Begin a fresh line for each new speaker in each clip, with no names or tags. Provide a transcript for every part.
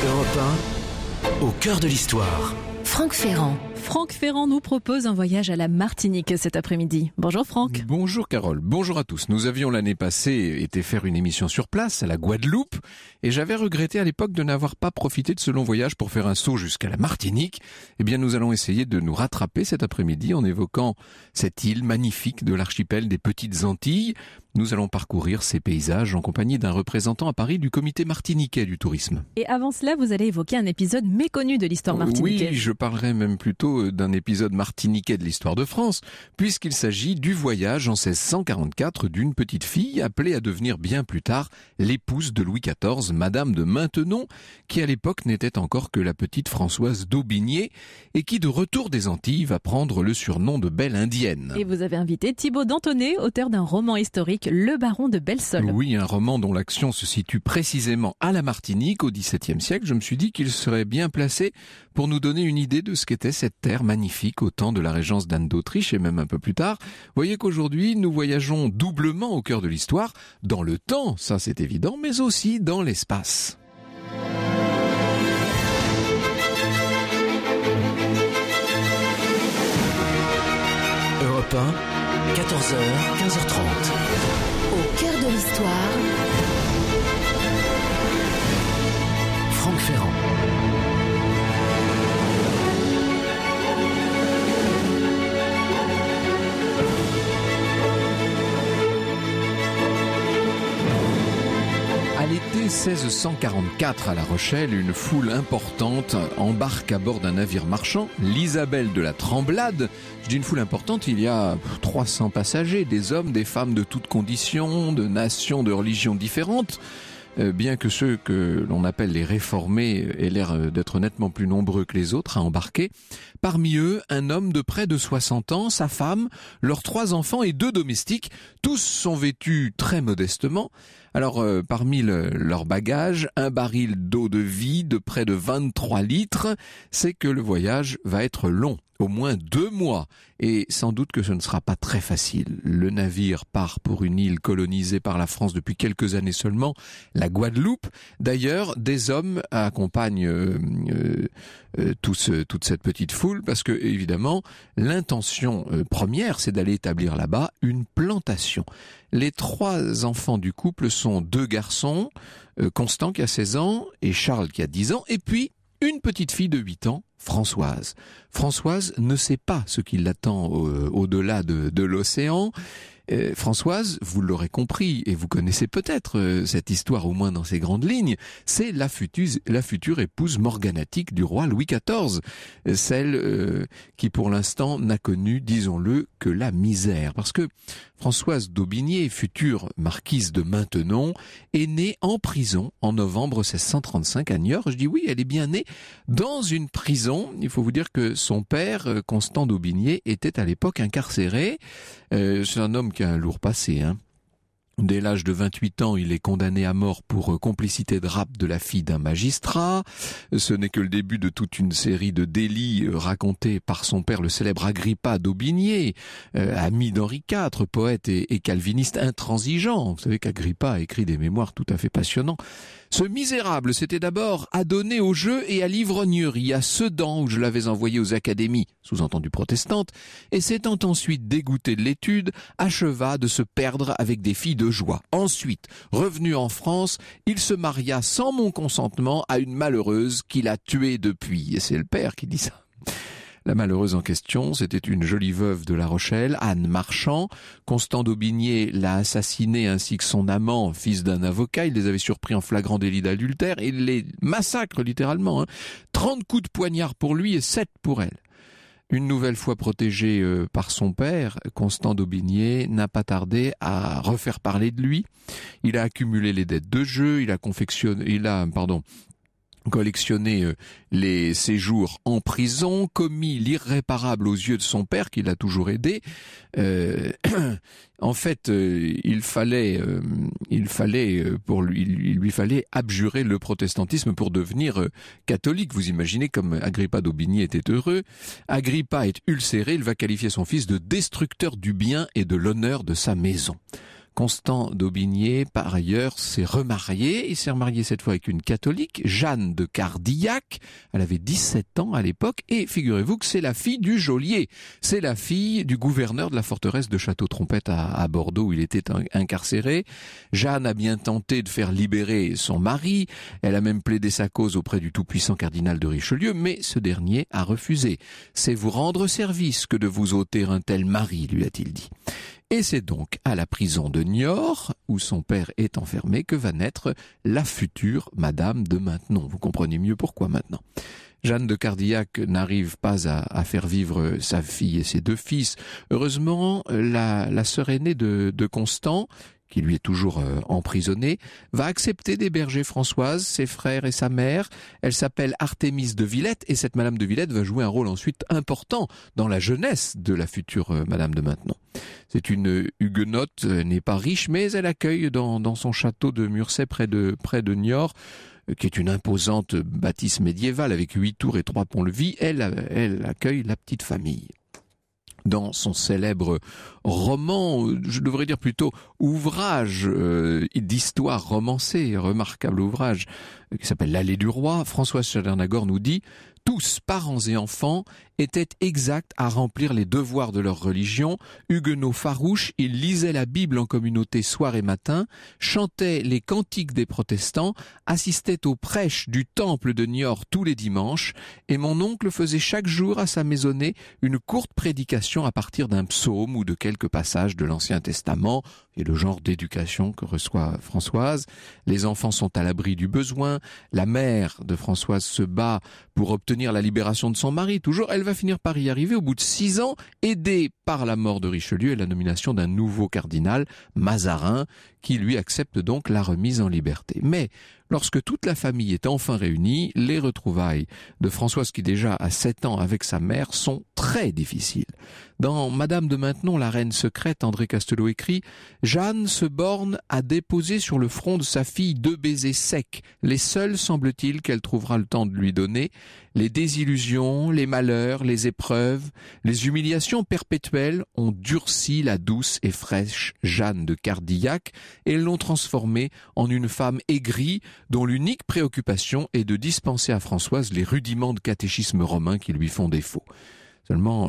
Europe 1, au cœur de l'histoire.
Franck Ferrand.
Franck Ferrand nous propose un voyage à la Martinique cet après-midi. Bonjour Franck.
Bonjour Carole, bonjour à tous. Nous avions l'année passée été faire une émission sur place à la Guadeloupe et j'avais regretté à l'époque de n'avoir pas profité de ce long voyage pour faire un saut jusqu'à la Martinique. Eh bien nous allons essayer de nous rattraper cet après-midi en évoquant cette île magnifique de l'archipel des Petites Antilles. Nous allons parcourir ces paysages en compagnie d'un représentant à Paris du comité martiniquais du tourisme.
Et avant cela, vous allez évoquer un épisode méconnu de l'histoire martiniquaise.
Oui, je parlerai même plutôt d'un épisode martiniquais de l'histoire de France, puisqu'il s'agit du voyage en 1644 d'une petite fille appelée à devenir bien plus tard l'épouse de Louis XIV, Madame de Maintenon, qui à l'époque n'était encore que la petite Françoise d'Aubigné, et qui de retour des Antilles va prendre le surnom de Belle Indienne.
Et vous avez invité Thibaut Dantonnet, auteur d'un roman historique, Le Baron de Belsol.
Oui, un roman dont l'action se situe précisément à la Martinique au XVIIe siècle. Je me suis dit qu'il serait bien placé pour nous donner une idée de ce qu'était cette terre magnifique au temps de la régence d'Anne d'Autriche et même un peu plus tard. Voyez qu'aujourd'hui, nous voyageons doublement au cœur de l'histoire, dans le temps, ça c'est évident, mais aussi dans l'espace.
Europe 1, 14h, 15h30.
Au cœur de l'histoire.
Franck Ferrand.
À l'été 1644 à La Rochelle, une foule importante embarque à bord d'un navire marchand, l'Isabelle de la Tremblade. Je dis une foule importante, il y a 300 passagers, des hommes, des femmes de toutes conditions, de nations, de religions différentes. Bien que ceux que l'on appelle les réformés aient l'air d'être nettement plus nombreux que les autres à embarquer. Parmi eux, un homme de près de 60 ans, sa femme, leurs 3 enfants et 2 domestiques. Tous sont vêtus très modestement. Alors, parmi leurs bagages, un baril d'eau de vie de près de 23 litres. C'est que le voyage va être long. Au moins 2 mois, et sans doute que ce ne sera pas très facile. Le navire part pour une île colonisée par la France depuis quelques années seulement, la Guadeloupe. D'ailleurs, des hommes accompagnent toute cette petite foule, parce que évidemment, l'intention première, c'est d'aller établir là-bas une plantation. Les 3 enfants du couple sont 2 garçons, Constant qui a 16 ans et Charles qui a 10 ans, et puis une petite fille de 8 ans, Françoise. Françoise ne sait pas ce qui l'attend au-delà de l'océan. Françoise, vous l'aurez compris, et vous connaissez peut-être cette histoire au moins dans ses grandes lignes, c'est la future épouse morganatique du roi Louis XIV, celle qui pour l'instant n'a connu, disons-le, que la misère. Parce que Françoise d'Aubigné, future marquise de Maintenon, est née en prison en novembre 1635 à Niort. Je dis oui, elle est bien née dans une prison. Il faut vous dire que son père, Constant d'Aubigné, était à l'époque incarcéré. C'est un homme qui a un lourd passé, hein. Dès l'âge de 28 ans, il est condamné à mort pour complicité de rape de la fille d'un magistrat. Ce n'est que le début de toute une série de délits racontés par son père, le célèbre Agrippa d'Aubigné, ami d'Henri IV, poète et calviniste intransigeant. Vous savez qu'Agrippa a écrit des mémoires tout à fait passionnants. Ce misérable s'était d'abord adonné au jeu et à l'ivrognerie à Sedan, où je l'avais envoyé aux académies, sous-entendu protestantes, et s'étant ensuite dégoûté de l'étude, acheva de se perdre avec des filles de joie. Ensuite, revenu en France, il se maria sans mon consentement à une malheureuse qu'il a tuée depuis. Et c'est le père qui dit ça. La malheureuse en question, c'était une jolie veuve de La Rochelle, Anne Marchand. Constant d'Aubigné l'a assassinée ainsi que son amant, fils d'un avocat. Il les avait surpris en flagrant délit d'adultère et il les massacre littéralement. 30 coups de poignard pour lui et 7 pour elle. Une nouvelle fois protégé par son père, Constant d'Aubigné n'a pas tardé à refaire parler de lui. Il a accumulé les dettes de jeu, il a collectionné les séjours en prison, commis l'irréparable aux yeux de son père qui l'a toujours aidé. En fait, il lui fallait abjurer le protestantisme pour devenir catholique. Vous imaginez comme Agrippa d'Aubigné était heureux. Agrippa est ulcéré, il va qualifier son fils de destructeur du bien et de l'honneur de sa maison. Constant d'Aubigné, par ailleurs, s'est remarié. Il s'est remarié cette fois avec une catholique, Jeanne de Cardillac. Elle avait 17 ans à l'époque. Et figurez-vous que c'est la fille du geôlier. C'est la fille du gouverneur de la forteresse de Château-Trompette à Bordeaux, où il était incarcéré. Jeanne a bien tenté de faire libérer son mari. Elle a même plaidé sa cause auprès du tout-puissant cardinal de Richelieu, mais ce dernier a refusé. « C'est vous rendre service que de vous ôter un tel mari », lui a-t-il dit. Et c'est donc à la prison de Niort, où son père est enfermé, que va naître la future Madame de Maintenon. Vous comprenez mieux pourquoi maintenant. Jeanne de Cardillac n'arrive pas à faire vivre sa fille et ses 2 fils. Heureusement, la sœur aînée de Constant, qui lui est toujours emprisonné, va accepter d'héberger Françoise, ses frères et sa mère. Elle s'appelle Artémise de Villette, et cette Madame de Villette va jouer un rôle ensuite important dans la jeunesse de la future Madame de Maintenon. C'est une huguenote, n'est pas riche, mais elle accueille dans son château de Murset près de Niort, qui est une imposante bâtisse médiévale avec 8 tours et 3 ponts-levis. Elle accueille la petite famille. Dans son célèbre roman, je devrais dire plutôt ouvrage d'histoire romancée, remarquable ouvrage, qui s'appelle L'Allée du Roi, Françoise Chalernagor nous dit « Tous, parents et enfants, étaient exacts à remplir les devoirs de leur religion. Huguenots farouches, ils lisaient la Bible en communauté soir et matin, chantaient les cantiques des protestants, assistaient aux prêches du temple de Niort tous les dimanches, et mon oncle faisait chaque jour à sa maisonnée une courte prédication à partir d'un psaume ou de quelques passages de l'Ancien Testament, et le genre d'éducation que reçoit Françoise. Les enfants sont à l'abri du besoin. La mère de Françoise se bat pour obtenir la libération de son mari. Toujours, elle va finir par y arriver au bout de 6 ans, aidée par la mort de Richelieu et la nomination d'un nouveau cardinal, Mazarin, qui lui accepte donc la remise en liberté. Mais lorsque toute la famille est enfin réunie, les retrouvailles de Françoise, qui déjà a 7 ans avec sa mère, sont très difficiles. Dans Madame de Maintenon, la reine secrète, André Castelot écrit « Jeanne se borne à déposer sur le front de sa fille 2 baisers secs, les seuls, semble-t-il, qu'elle trouvera le temps de lui donner. Les désillusions, les malheurs, les épreuves, les humiliations perpétuelles ont durci la douce et fraîche Jeanne de Cardillac et l'ont transformée en une femme aigrie dont l'unique préoccupation est de dispenser à Françoise les rudiments de catéchisme romain qui lui font défaut. » Seulement,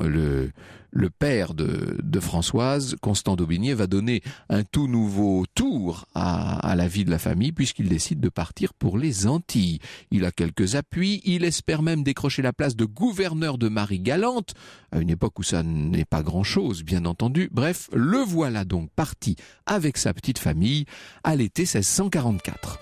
le père de Françoise, Constant d'Aubigné, va donner un tout nouveau tour à la vie de la famille puisqu'il décide de partir pour les Antilles. Il a quelques appuis, il espère même décrocher la place de gouverneur de Marie-Galante, à une époque où ça n'est pas grand-chose, bien entendu. Bref, le voilà donc parti avec sa petite famille à l'été 1644.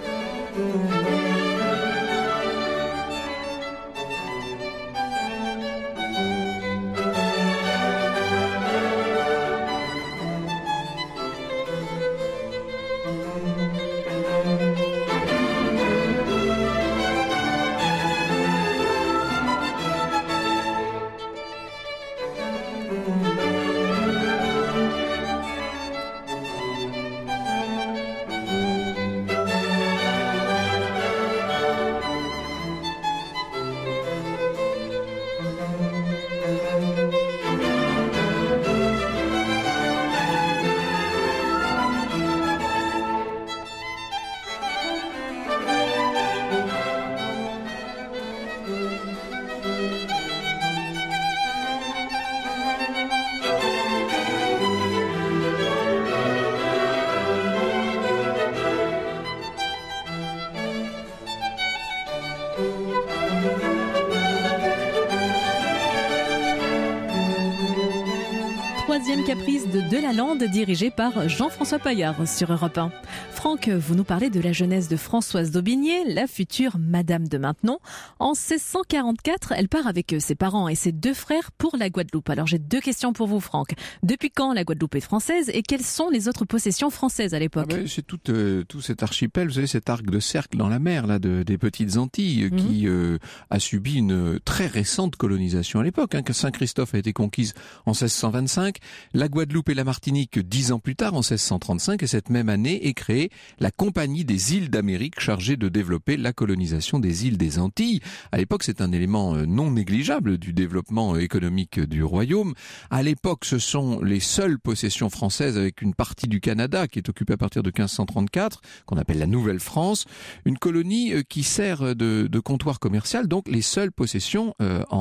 Troisième caprice de Delalande, dirigé par Jean-François Paillard sur Europe 1. Franck, vous nous parlez de la jeunesse de Françoise d'Aubigné, la future Madame de Maintenon. En 1644, elle part avec ses parents et ses 2 frères pour la Guadeloupe. Alors j'ai 2 questions pour vous, Franck. Depuis quand la Guadeloupe est française et quelles sont les autres possessions françaises à l'époque?
C'est tout cet archipel, vous savez, cet arc de cercle dans la mer là, des petites Antilles qui a subi une très récente colonisation à l'époque. Que Saint-Christophe a été conquise en 1625, la Guadeloupe et la Martinique 10 ans plus tard, en 1635, et cette même année est créée créé la Compagnie des îles d'Amérique chargée de développer la colonisation des îles des Antilles. À l'époque, c'est un élément non négligeable du développement économique du royaume. À l'époque, ce sont les seules possessions françaises avec une partie du Canada qui est occupée à partir de 1534, qu'on appelle la Nouvelle-France, une colonie qui sert de comptoir commercial, donc les seules possessions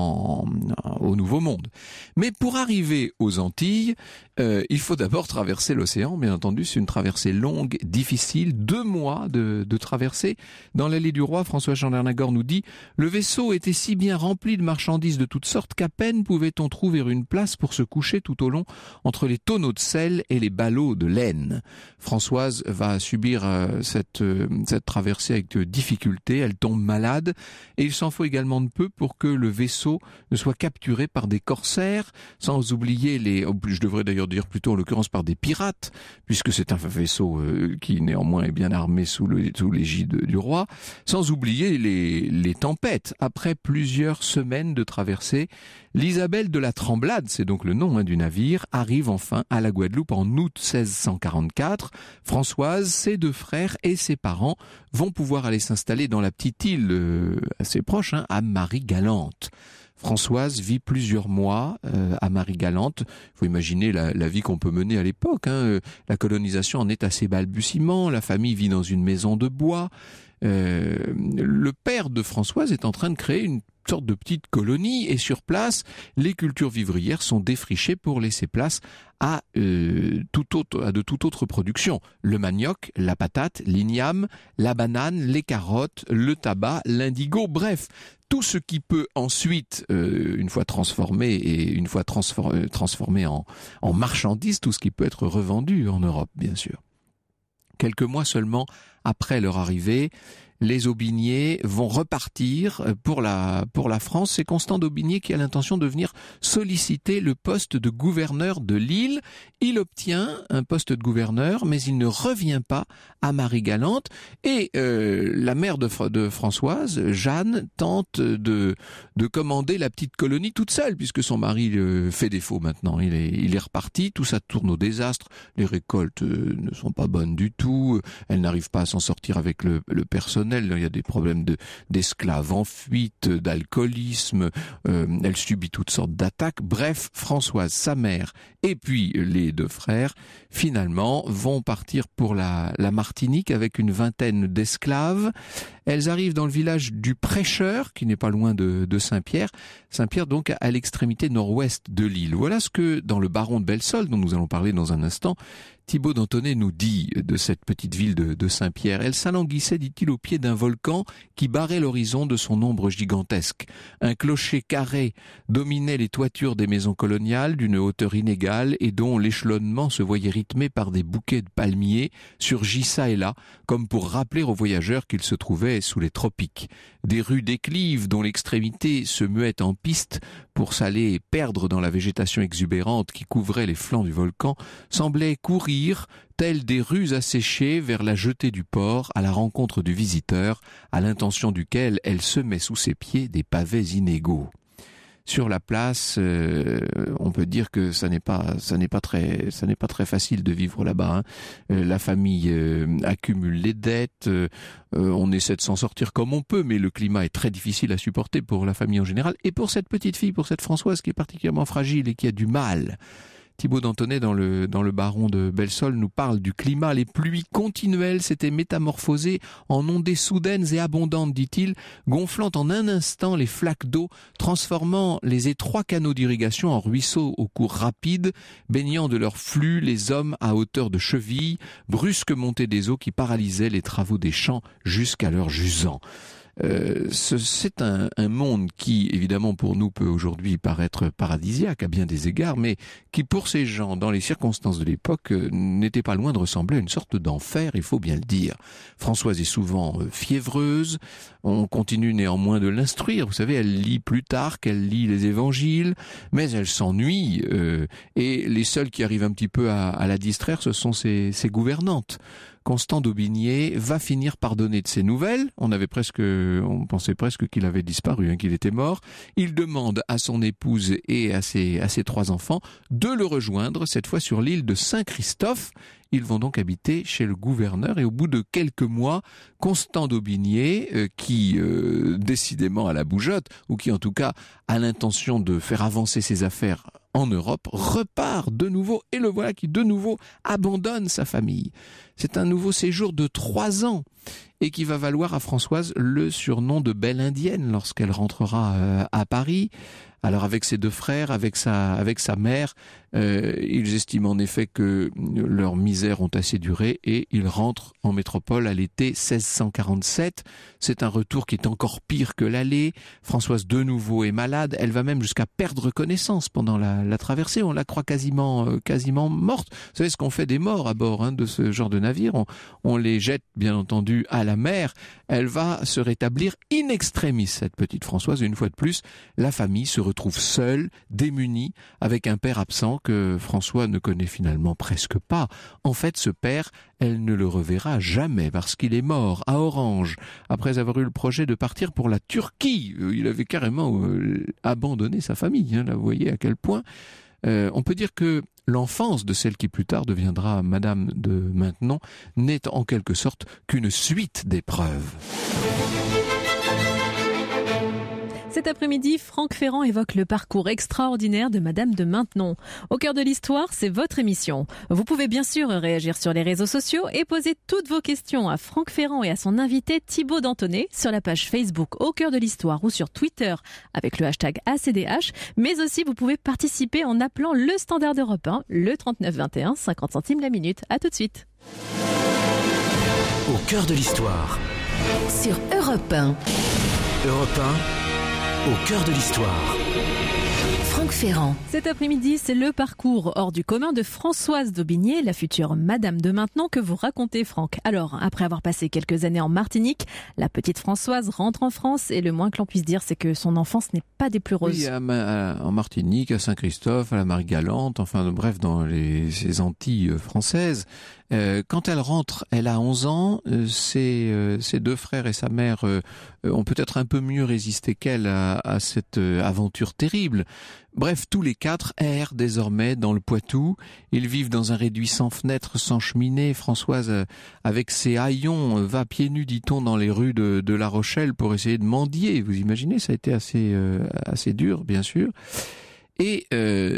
au Nouveau Monde. Mais pour arriver aux Antilles, il faut d'abord traverser l'océan. Bien entendu, c'est une traversée longue, difficile, 2 mois de traversée. Dans l'allée du roi, François Chandernagor nous dit « Le vaisseau était si bien rempli de marchandises de toutes sortes qu'à peine pouvait-on trouver une place pour se coucher tout au long entre les tonneaux de sel et les ballots de laine. » Françoise va subir cette traversée avec difficulté. Elle tombe malade et il s'en faut également de peu pour que le vaisseau ne soit capturé par des corsaires, sans oublier je devrais d'ailleurs dire plutôt en l'occurrence par des pirates, puisque c'est un vaisseau qui néanmoins est bien armé sous l'égide du roi, sans oublier les tempêtes. Après plusieurs semaines de traversée, l'Isabelle de la Tremblade, c'est donc le nom du navire, arrive enfin à la Guadeloupe en août 1644. Françoise, ses 2 frères et ses parents vont pouvoir aller s'installer dans la petite île assez proche, à Marie-Galante. Françoise vit plusieurs mois à Marie-Galante. Il faut imaginer la vie qu'on peut mener à l'époque. La colonisation en est à ses balbutiements. La famille vit dans une maison de bois. Le père de Françoise est en train de créer une sorte de petite colonie et sur place, les cultures vivrières sont défrichées pour laisser place à de toute autre production. Le manioc, la patate, l'igname, la banane, les carottes, le tabac, l'indigo, bref, tout ce qui peut ensuite, une fois transformé et une fois transformé en marchandises, tout ce qui peut être revendu en Europe, bien sûr. Quelques mois seulement après leur arrivée, les Aubigné vont repartir pour la France. C'est Constant d'Aubigné qui a l'intention de venir solliciter le poste de gouverneur de l'île. Il obtient un poste de gouverneur, mais il ne revient pas à Marie-Galante. Et la mère de Françoise, Jeanne, tente de commander la petite colonie toute seule, puisque son mari fait défaut maintenant. Il est reparti, tout ça tourne au désastre. Les récoltes ne sont pas bonnes du tout. Elle n'arrive pas à s'en sortir avec le personnel. Il y a des problèmes d'esclaves en fuite, d'alcoolisme, elle subit toutes sortes d'attaques. Bref, Françoise, sa mère, et puis les 2 frères, finalement, vont partir pour la Martinique avec une vingtaine d'esclaves. Elles arrivent dans le village du Prêcheur, qui n'est pas loin de Saint-Pierre. Saint-Pierre, donc, à l'extrémité nord-ouest de l'île. Voilà ce que, dans le Baron de Belsol, dont nous allons parler dans un instant, Thibaut d'Anthonay nous dit de cette petite ville de Saint-Pierre. Elle s'alanguissait, dit-il, au pied d'un volcan qui barrait l'horizon de son ombre gigantesque. Un clocher carré dominait les toitures des maisons coloniales d'une hauteur inégale et dont l'échelonnement se voyait rythmé par des bouquets de palmiers surgis çà et là, comme pour rappeler aux voyageurs qu'ils se trouvaient sous les tropiques. Des rues déclives dont l'extrémité se muait en piste pour s'aller perdre dans la végétation exubérante qui couvrait les flancs du volcan semblaient courir telles des rues asséchées vers la jetée du port à la rencontre du visiteur, à l'intention duquel elle semait sous ses pieds des pavés inégaux. Sur la place, on peut dire que ça n'est pas très facile de vivre là-bas. La famille accumule les dettes, on essaie de s'en sortir comme on peut, mais le climat est très difficile à supporter pour la famille en général et pour cette petite fille, pour cette Françoise qui est particulièrement fragile et qui a du mal. Thibaut d'Anthonay, dans le Baron de Belsol, nous parle du climat. Les pluies continuelles s'étaient métamorphosées en ondées soudaines et abondantes, dit-il, gonflant en un instant les flaques d'eau, transformant les étroits canaux d'irrigation en ruisseaux au cours rapide, baignant de leur flux les hommes à hauteur de cheville, brusque montée des eaux qui paralysaient les travaux des champs jusqu'à leur jusant. C'est un monde qui, évidemment, pour nous, peut aujourd'hui paraître paradisiaque à bien des égards, mais qui, pour ces gens, dans les circonstances de l'époque, n'était pas loin de ressembler à une sorte d'enfer, il faut bien le dire. Françoise est souvent fiévreuse, on continue néanmoins de l'instruire. Vous savez, elle lit Plutarque, elle lit les évangiles, mais elle s'ennuie, et les seuls qui arrivent un petit peu à la distraire, ce sont ses gouvernantes. Constant d'Aubigné va finir par donner de ses nouvelles. On pensait presque qu'il avait disparu, qu'il était mort. Il demande à son épouse et à ses 3 enfants de le rejoindre, cette fois sur l'île de Saint-Christophe. Ils vont donc habiter chez le gouverneur et au bout de quelques mois, Constant d'Aubigné, qui décidément a la bougeotte, ou qui en tout cas a l'intention de faire avancer ses affaires en Europe, repart de nouveau, et le voilà qui de nouveau abandonne sa famille. C'est un nouveau séjour de 3 ans et qui va valoir à Françoise le surnom de Belle Indienne lorsqu'elle rentrera à Paris. Alors avec ses 2 frères, avec sa mère, ils estiment en effet que leurs misères ont assez duré et ils rentrent en métropole à l'été 1647. C'est un retour qui est encore pire que l'aller. Françoise de nouveau est malade, elle va même jusqu'à perdre connaissance pendant la traversée. On la croit quasiment morte. Vous savez ce qu'on fait des morts à bord de ce genre de navire, on les jette bien entendu à la mer. Elle va se rétablir in extremis, cette petite Françoise. Une fois de plus, la famille se retrouve seule, démunie, avec un père absent que François ne connaît finalement presque pas. En fait, ce père, elle ne le reverra jamais parce qu'il est mort à Orange, après avoir eu le projet de partir pour la Turquie. Il avait carrément abandonné sa famille, là, vous voyez à quel point. On peut dire que l'enfance de celle qui plus tard deviendra Madame de Maintenon n'est en quelque sorte qu'une suite d'épreuves.
Cet après-midi, Franck Ferrand évoque le parcours extraordinaire de Madame de Maintenon. Au cœur de l'histoire, c'est votre émission. Vous pouvez bien sûr réagir sur les réseaux sociaux et poser toutes vos questions à Franck Ferrand et à son invité Thibaut Dantonnet sur la page Facebook Au cœur de l'histoire ou sur Twitter avec le hashtag ACDH. Mais aussi, vous pouvez participer en appelant le standard d'Europe 1, le 39 21, 50 centimes la minute. À tout de suite.
Au cœur de l'histoire.
Sur Europe 1.
Europe 1. Au cœur de l'histoire.
Franck Ferrand.
Cet après-midi, c'est le parcours hors du commun de Françoise d'Aubigné, la future Madame de Maintenon, que vous racontez, Franck. Alors, après avoir passé quelques années en Martinique, la petite Françoise rentre en France et le moins que l'on puisse dire, c'est que son enfance n'est pas des plus roses.
Oui, en Martinique, à Saint-Christophe, à la Marie-Galante, enfin bref, dans ces Antilles françaises. Quand elle rentre, elle a 11 ans, ses 2 frères et sa mère ont peut-être un peu mieux résisté qu'elle à cette aventure terrible. Bref, tous les 4 errent désormais dans le Poitou. Ils vivent dans un réduit sans fenêtre, sans cheminée. Françoise, avec ses haillons, va pieds nus, dit-on, dans les rues de La Rochelle pour essayer de mendier. Vous imaginez, ça a été assez dur, bien sûr. Et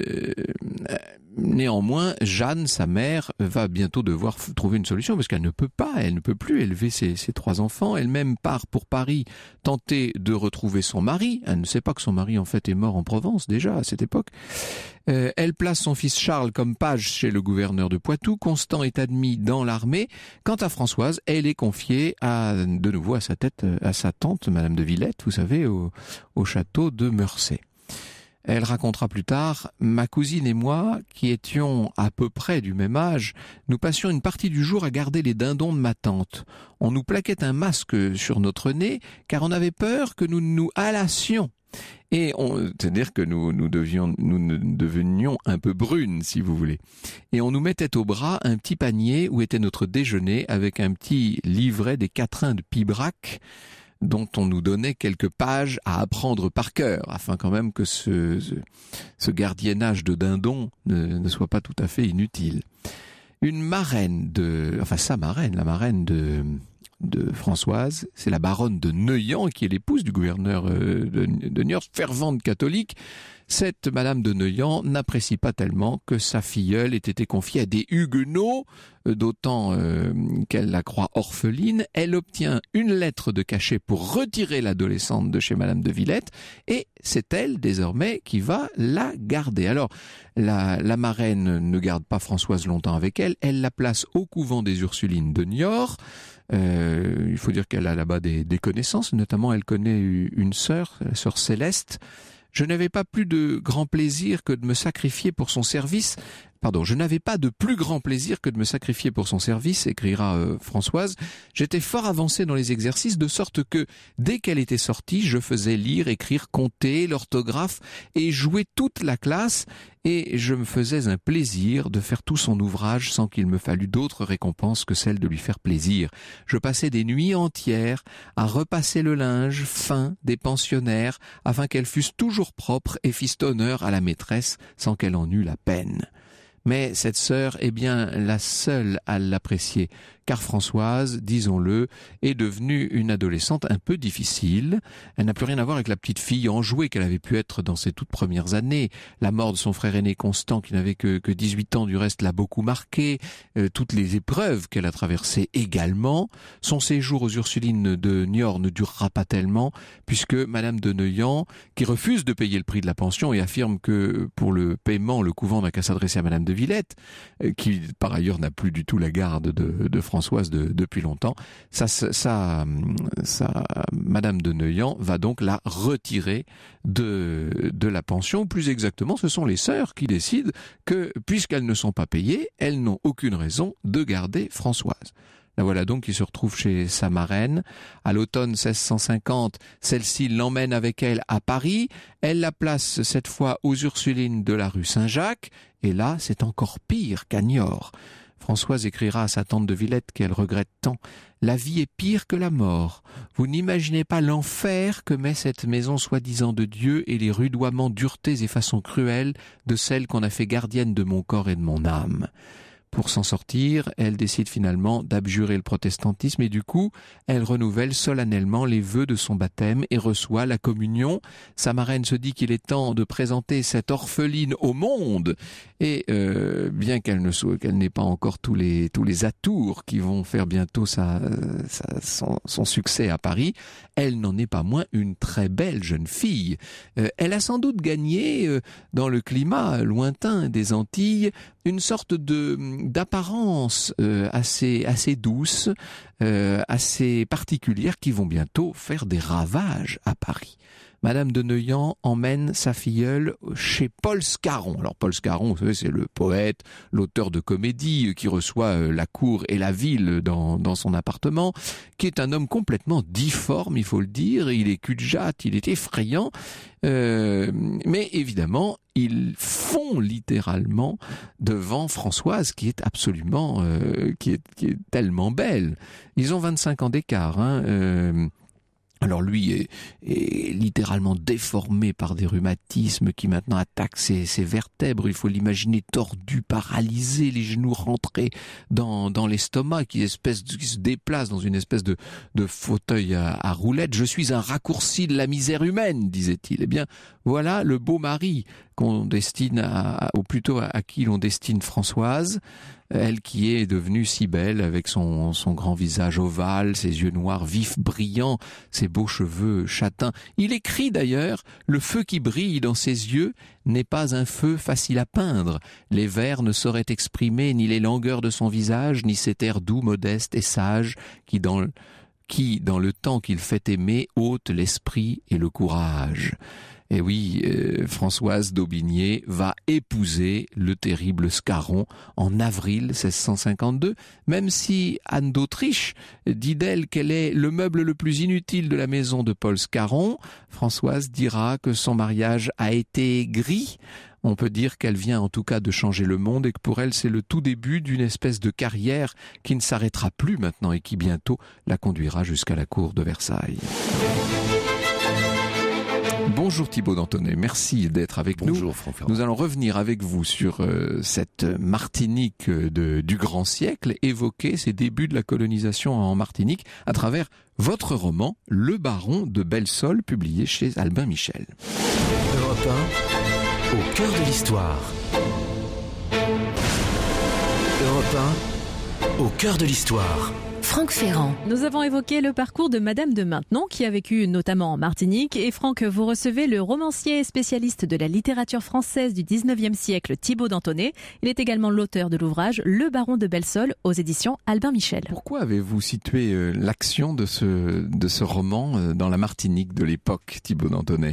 néanmoins, Jeanne, sa mère, va bientôt devoir trouver une solution parce qu'elle ne peut plus élever ses 3 enfants. Elle-même part pour Paris tenter de retrouver son mari. Elle ne sait pas que son mari en fait est mort en Provence déjà à cette époque. Elle place son fils Charles comme page chez le gouverneur de Poitou. Constant est admis dans l'armée. Quant à Françoise, elle est confiée de nouveau à sa tante, Madame de Villette, vous savez, au château de Meurcey. Elle racontera plus tard, ma cousine et moi, qui étions à peu près du même âge, nous passions une partie du jour à garder les dindons de ma tante. On nous plaquait un masque sur notre nez, car on avait peur que nous nous halassions. Et c'est-à-dire que nous devenions un peu brunes, si vous voulez. Et on nous mettait au bras un petit panier où était notre déjeuner avec un petit livret des quatrains de Pibrac, dont on nous donnait quelques pages à apprendre par cœur, afin quand même que ce gardiennage de dindon ne soit pas tout à fait inutile. Une marraine la marraine de Françoise, c'est la baronne de Neuillan, qui est l'épouse du gouverneur de Niort, fervente catholique. Cette Madame de Neuillan n'apprécie pas tellement que sa filleule ait été confiée à des huguenots, d'autant qu'elle la croit orpheline. Elle obtient une lettre de cachet pour retirer l'adolescente de chez Madame de Villette, et c'est elle désormais qui va la garder. Alors, la marraine ne garde pas Françoise longtemps avec elle, elle la place au couvent des Ursulines de Niort. Il faut dire qu'elle a là-bas des connaissances, notamment elle connaît une sœur, la sœur Céleste. Je n'avais pas plus de grand plaisir que de me sacrifier pour son service, Je n'avais pas de plus grand plaisir que de me sacrifier pour son service, écrira Françoise. J'étais fort avancée dans les exercices, de sorte que, dès qu'elle était sortie, je faisais lire, écrire, compter, l'orthographe et jouer toute la classe, et je me faisais un plaisir de faire tout son ouvrage sans qu'il me fallût d'autre récompense que celle de lui faire plaisir. Je passais des nuits entières à repasser le linge fin des pensionnaires afin qu'elles fussent toujours propres et fissent honneur à la maîtresse sans qu'elle en eût la peine. Mais cette sœur est bien la seule à l'apprécier, car Françoise, disons-le, est devenue une adolescente un peu difficile. Elle n'a plus rien à voir avec la petite fille enjouée qu'elle avait pu être dans ses toutes premières années. La mort de son frère aîné Constant, qui n'avait que 18 ans du reste, l'a beaucoup marquée. Toutes les épreuves qu'elle a traversées également. Son séjour aux Ursulines de Niort ne durera pas tellement, puisque Madame de Neuillan, qui refuse de payer le prix de la pension et affirme que pour le paiement, le couvent n'a qu'à s'adresser à Madame de Villette, qui par ailleurs n'a plus du tout la garde de Françoise depuis longtemps, Madame de Neuillan va donc la retirer de la pension. Plus exactement, ce sont les sœurs qui décident que, puisqu'elles ne sont pas payées, elles n'ont aucune raison de garder Françoise. La voilà donc qui se retrouve chez sa marraine. À l'automne 1650, celle-ci l'emmène avec elle à Paris. Elle la place cette fois aux Ursulines de la rue Saint-Jacques. Et là, c'est encore pire qu'à Niort. Françoise écrira à sa tante de Villette qu'elle regrette tant. « La vie est pire que la mort. Vous n'imaginez pas l'enfer que met cette maison soi-disant de Dieu et les rudoiements, duretés et façons cruelles de celle qu'on a fait gardienne de mon corps et de mon âme. » Pour s'en sortir, elle décide finalement d'abjurer le protestantisme et du coup, elle renouvelle solennellement les vœux de son baptême et reçoit la communion. Sa marraine se dit qu'il est temps de présenter cette orpheline au monde et bien qu'elle n'ait pas encore tous les atours qui vont faire bientôt son succès à Paris, elle n'en est pas moins une très belle jeune fille. Elle a sans doute gagné dans le climat lointain des Antilles une sorte d'apparence assez douce, assez particulière, qui vont bientôt faire des ravages à Paris. Madame de Neuillan emmène sa filleule chez Paul Scarron. Alors Paul Scarron, vous savez, c'est le poète, l'auteur de comédies qui reçoit la cour et la ville dans son appartement, qui est un homme complètement difforme, il faut le dire. Il est cul-de-jatte, il est effrayant, mais évidemment, ils font littéralement devant Françoise, qui est absolument, qui est tellement belle. Ils ont 25 ans d'écart, Alors lui est littéralement déformé par des rhumatismes qui maintenant attaquent ses vertèbres. Il faut l'imaginer tordu, paralysé, les genoux rentrés dans l'estomac, qui se déplace dans une espèce de fauteuil à roulettes. « Je suis un raccourci de la misère humaine », disait-il. Eh bien, voilà le beau mari qu'on destine ou plutôt à qui l'on destine Françoise. Elle qui est devenue si belle avec son grand visage ovale, ses yeux noirs vifs, brillants, ses beaux cheveux châtains. Il écrit d'ailleurs « Le feu qui brille dans ses yeux n'est pas un feu facile à peindre. Les vers ne sauraient exprimer ni les langueurs de son visage, ni cet air doux, modeste et sage qui, dans le temps qu'il fait aimer, ôte l'esprit et le courage. » Et oui, Françoise d'Aubigné va épouser le terrible Scarron en avril 1652, même si Anne d'Autriche dit d'elle qu'elle est le meuble le plus inutile de la maison de Paul Scarron. Françoise dira que son mariage a été gris. On peut dire qu'elle vient en tout cas de changer le monde et que pour elle c'est le tout début d'une espèce de carrière qui ne s'arrêtera plus maintenant et qui bientôt la conduira jusqu'à la cour de Versailles. Bonjour Thibaut d'Anthonay, merci d'être avec nous.
Bonjour Franck Ferrand.
Nous allons revenir avec vous sur cette Martinique du grand siècle, évoquer ces débuts de la colonisation en Martinique à travers votre roman Le Baron de Belsol, publié chez Albin Michel.
Europe 1, au cœur de l'histoire. Europe 1, au cœur de l'histoire.
Franck Ferrand.
Nous avons évoqué le parcours de Madame de Maintenon, qui a vécu notamment en Martinique. Et Franck, vous recevez le romancier et spécialiste de la littérature française du 19e siècle, Thibaut d'Anthonay. Il est également l'auteur de l'ouvrage Le Baron de Belsol aux éditions Albin Michel.
Pourquoi avez-vous situé l'action de ce roman dans la Martinique de l'époque, Thibaut d'Anthonay ?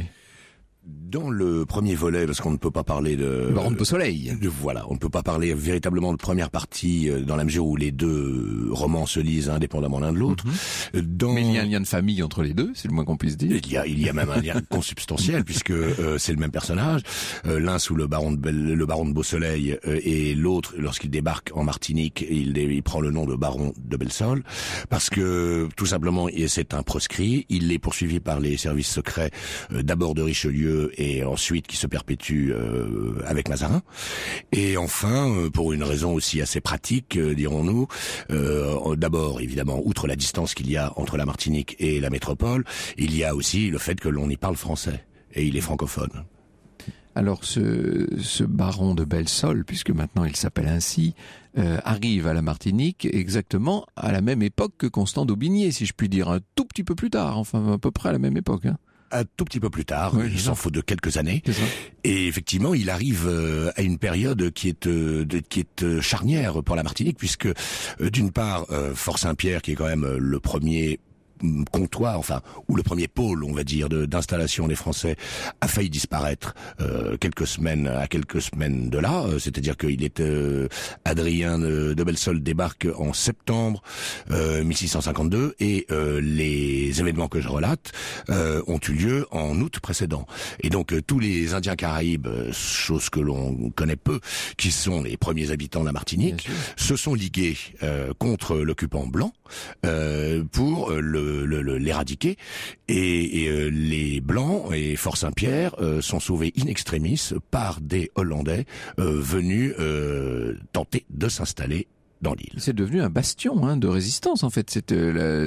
Dans le premier volet, parce qu'on ne peut pas parler de...
Baron de Beausoleil.
Voilà, on ne peut pas parler véritablement de première partie dans la mesure où les deux romans se lisent indépendamment l'un de l'autre.
Mais il y a un lien de famille entre les deux, c'est le moins qu'on puisse dire.
Il y a même un lien consubstantiel puisque c'est le même personnage. L'un sous le baron de Beausoleil et l'autre, lorsqu'il débarque en Martinique, il prend le nom de baron de Belsol parce que tout simplement c'est un proscrit. Il est poursuivi par les services secrets d'abord de Richelieu et ensuite qui se perpétue avec Mazarin. Et enfin, pour une raison aussi assez pratique, dirons-nous, d'abord évidemment, outre la distance qu'il y a entre la Martinique et la métropole, il y a aussi le fait que l'on y parle français et il est francophone.
Alors ce baron de Belsol, puisque maintenant il s'appelle ainsi, arrive à la Martinique exactement à la même époque que Constant d'Aubigné, si je puis dire, un tout petit peu plus tard, enfin à peu près à la même époque.
Un tout petit peu plus tard,
oui,
il s'en faut de quelques années. Et effectivement, il arrive à une période qui est charnière pour la Martinique, puisque d'une part, Fort Saint-Pierre, qui est quand même le premier comptoir, enfin, ou le premier pôle, on va dire, d'installation des Français, a failli disparaître quelques semaines de là. C'est-à-dire qu'il est Adrien de Belsol débarque en septembre 1652 et les événements que je relate ont eu lieu en août précédent. Et donc tous les Indiens Caraïbes, chose que l'on connaît peu, qui sont les premiers habitants de la Martinique, se sont ligués contre l'occupant blanc pour l'éradiquer et les Blancs et Fort Saint-Pierre sont sauvés in extremis par des Hollandais venus tenter de s'installer dans l'île.
C'est devenu un bastion de résistance en fait. C'est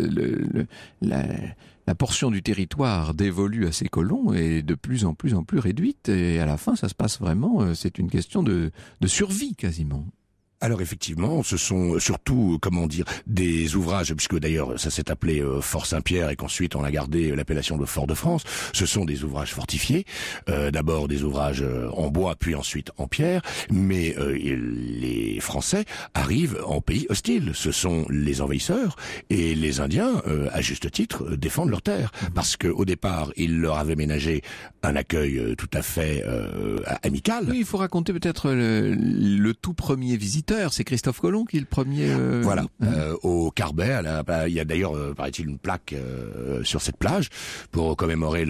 la portion du territoire dévolue à ces colons est de plus en plus réduite et à la fin ça se passe vraiment, c'est une question de survie quasiment.
Alors effectivement, ce sont surtout, des ouvrages, puisque d'ailleurs ça s'est appelé Fort Saint-Pierre et qu'ensuite on a gardé l'appellation de Fort de France, ce sont des ouvrages fortifiés, d'abord des ouvrages en bois puis ensuite en pierre, mais les Français arrivent en pays hostile, ce sont les envahisseurs et les Indiens, à juste titre, défendent leurs terres, parce qu'au départ ils leur avaient ménagé un accueil tout à fait amical.
Oui, il faut raconter peut-être le tout premier visiteur. C'est Christophe Colomb qui est le premier.
Voilà, au Carbet. Il y a d'ailleurs, paraît-il, une plaque sur cette plage pour commémorer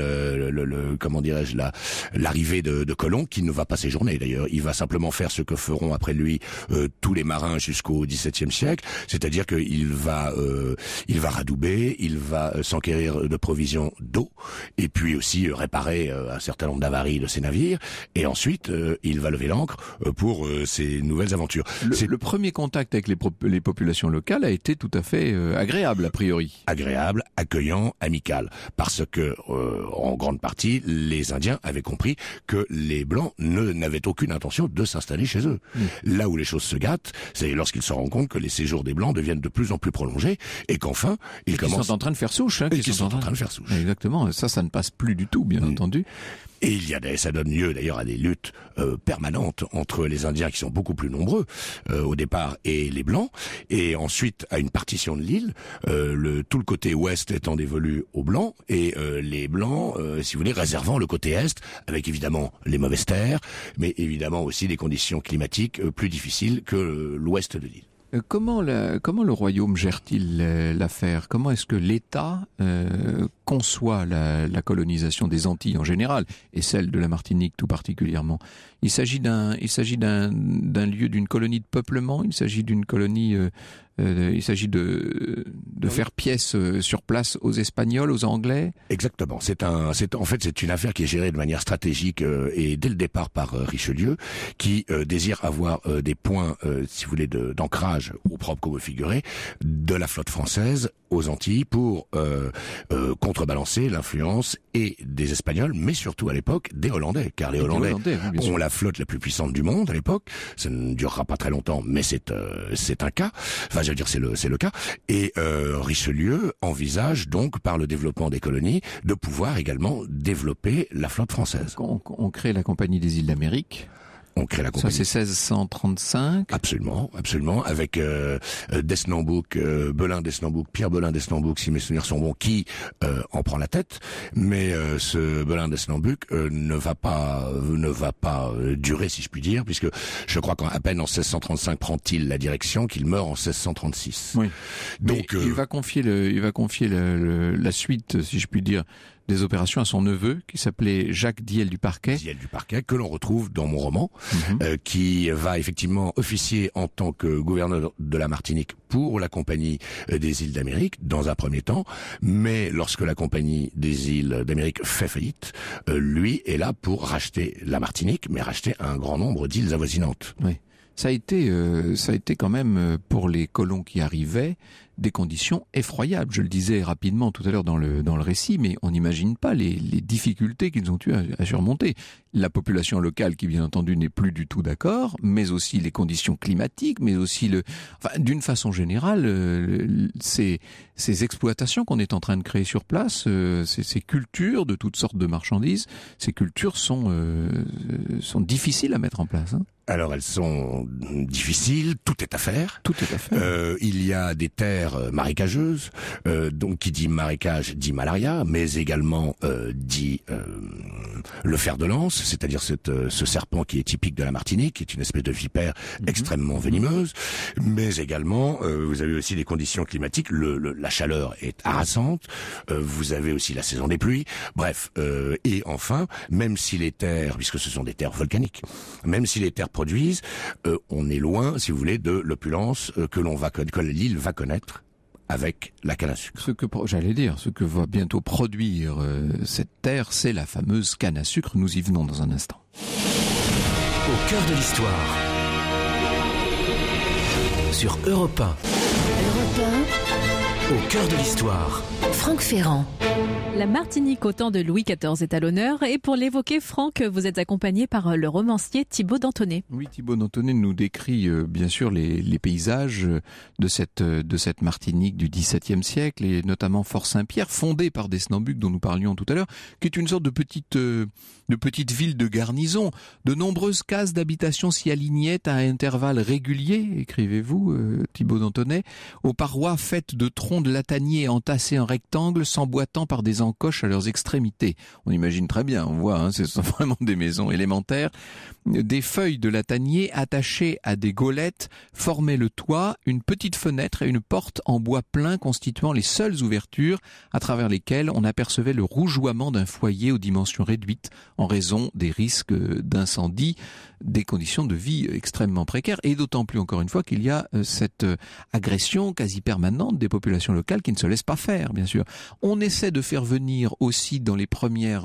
l'arrivée de Colomb, qui ne va pas séjourner d'ailleurs. Il va simplement faire ce que feront après lui tous les marins jusqu'au XVIIe siècle, c'est-à-dire qu'il va radouber, il va s'enquérir de provisions d'eau, et puis aussi réparer un certain nombre d'avaries de ses navires, et ensuite il va lever l'ancre pour ses nouvelles aventures.
Le premier contact avec les populations locales a été tout à fait agréable, a priori.
Agréable, accueillant, amical. Parce que, en grande partie, les Indiens avaient compris que les Blancs n'avaient aucune intention de s'installer chez eux. Là où les choses se gâtent, c'est lorsqu'ils se rendent compte que les séjours des Blancs deviennent de plus en plus prolongés et qu'enfin, ils
sont en train de faire souche.
Ils sont en train de faire souche.
Exactement. Ça ne passe plus du tout, bien entendu.
Et ça donne lieu d'ailleurs à des luttes permanentes entre les Indiens qui sont beaucoup plus nombreux au départ et les Blancs, et ensuite à une partition de l'île, tout le côté ouest étant dévolu aux Blancs et les Blancs, si vous voulez, réservant le côté est, avec évidemment les mauvaises terres, mais évidemment aussi des conditions climatiques plus difficiles que l'ouest de l'île.
Comment le royaume gère-t-il l'affaire? Comment est-ce que l'État conçoit la colonisation des Antilles en général et celle de la Martinique tout particulièrement? Il s'agit d'un lieu, d'une colonie de peuplement. Il s'agit d'une colonie. Il s'agit de faire pièce sur place aux Espagnols, aux Anglais.
Exactement. C'est une affaire qui est gérée de manière stratégique et dès le départ par Richelieu, qui désire avoir des points, si vous voulez, d'ancrage, au propre comme au figuré, de la flotte française aux Antilles pour contrebalancer l'influence et des Espagnols, mais surtout à l'époque des Hollandais, car les Hollandais ont la flotte la plus puissante du monde à l'époque. Ça ne durera pas très longtemps, mais c'est un cas. Enfin, je veux dire, c'est le cas. Et Richelieu envisage donc, par le développement des colonies, de pouvoir également développer la flotte française.
On crée la Compagnie des îles d'Amérique.
On crée la compagnie.
Ça c'est 1635.
Absolument, avec d'Esnambouc, Belin d'Esnambouc, Pierre Belin d'Esnambouc, si mes souvenirs sont bons, qui en prend la tête. Mais ce Belin d'Esnambouc ne va pas durer, si je puis dire, puisque je crois qu'à peine en 1635 prend-il la direction, qu'il meurt en 1636.
Oui.
Donc
il va confier la suite, si je puis dire, des opérations à son neveu qui s'appelait Jacques Diel du Parquet.
Diel du Parquet, que l'on retrouve dans mon roman, qui va effectivement officier en tant que gouverneur de la Martinique pour la Compagnie des îles d'Amérique, dans un premier temps, mais lorsque la Compagnie des îles d'Amérique fait faillite, lui est là pour racheter la Martinique, mais racheter un grand nombre d'îles avoisinantes.
Oui. Ça a été quand même, pour les colons qui arrivaient, des conditions effroyables. Je le disais rapidement tout à l'heure dans le récit, mais on n'imagine pas les difficultés qu'ils ont eu à surmonter. La population locale qui, bien entendu, n'est plus du tout d'accord, mais aussi les conditions climatiques, mais aussi d'une façon générale, ces exploitations qu'on est en train de créer sur place, ces cultures de toutes sortes de marchandises, ces cultures sont difficiles à mettre en place, hein.
Alors elles sont difficiles, tout est à faire.
Tout est à faire.
Il y a des terres marécageuses, donc qui dit marécage dit malaria, mais également dit le fer de lance, c'est-à-dire ce serpent qui est typique de la Martinique, qui est une espèce de vipère extrêmement venimeuse, mais également vous avez aussi des conditions climatiques, la chaleur est harassante, vous avez aussi la saison des pluies, bref, et enfin, même si les terres, puisque ce sont des terres volcaniques, même si les terres produisent, on est loin, si vous voulez, de l'opulence que l'île va connaître avec la canne à sucre.
Ce que va bientôt produire cette terre, c'est la fameuse canne à sucre. Nous y venons dans un instant.
Au cœur de l'histoire. Sur Europe 1.
Europe
Au cœur de l'histoire.
1, Franck Ferrand.
La Martinique au temps de Louis XIV est à l'honneur et pour l'évoquer, Franck, vous êtes accompagné par le romancier Thibaut d'Anthonay.
Oui, Thibaut d'Anthonay nous décrit bien sûr les paysages de cette Martinique du XVIIe siècle et notamment Fort Saint-Pierre, fondée par Desnambuc dont nous parlions tout à l'heure, qui est une sorte de petite ville de garnison. De nombreuses cases d'habitation s'y alignaient à intervalles réguliers, écrivez-vous, Thibaut d'Anthonay, aux parois faites de troncs de lataniers entassés en rectangle, s'emboîtant par des encoches à leurs extrémités. On imagine très bien, on voit, hein, ce sont vraiment des maisons élémentaires. Des feuilles de latanier attachées à des gaulettes formaient le toit, une petite fenêtre et une porte en bois plein constituant les seules ouvertures à travers lesquelles on apercevait le rougeoiement d'un foyer aux dimensions réduites en raison des risques d'incendie, des conditions de vie extrêmement précaires et d'autant plus encore une fois qu'il y a cette agression quasi permanente des populations locales qui ne se laissent pas faire, bien sûr. On essaie de faire venir aussi dans les premières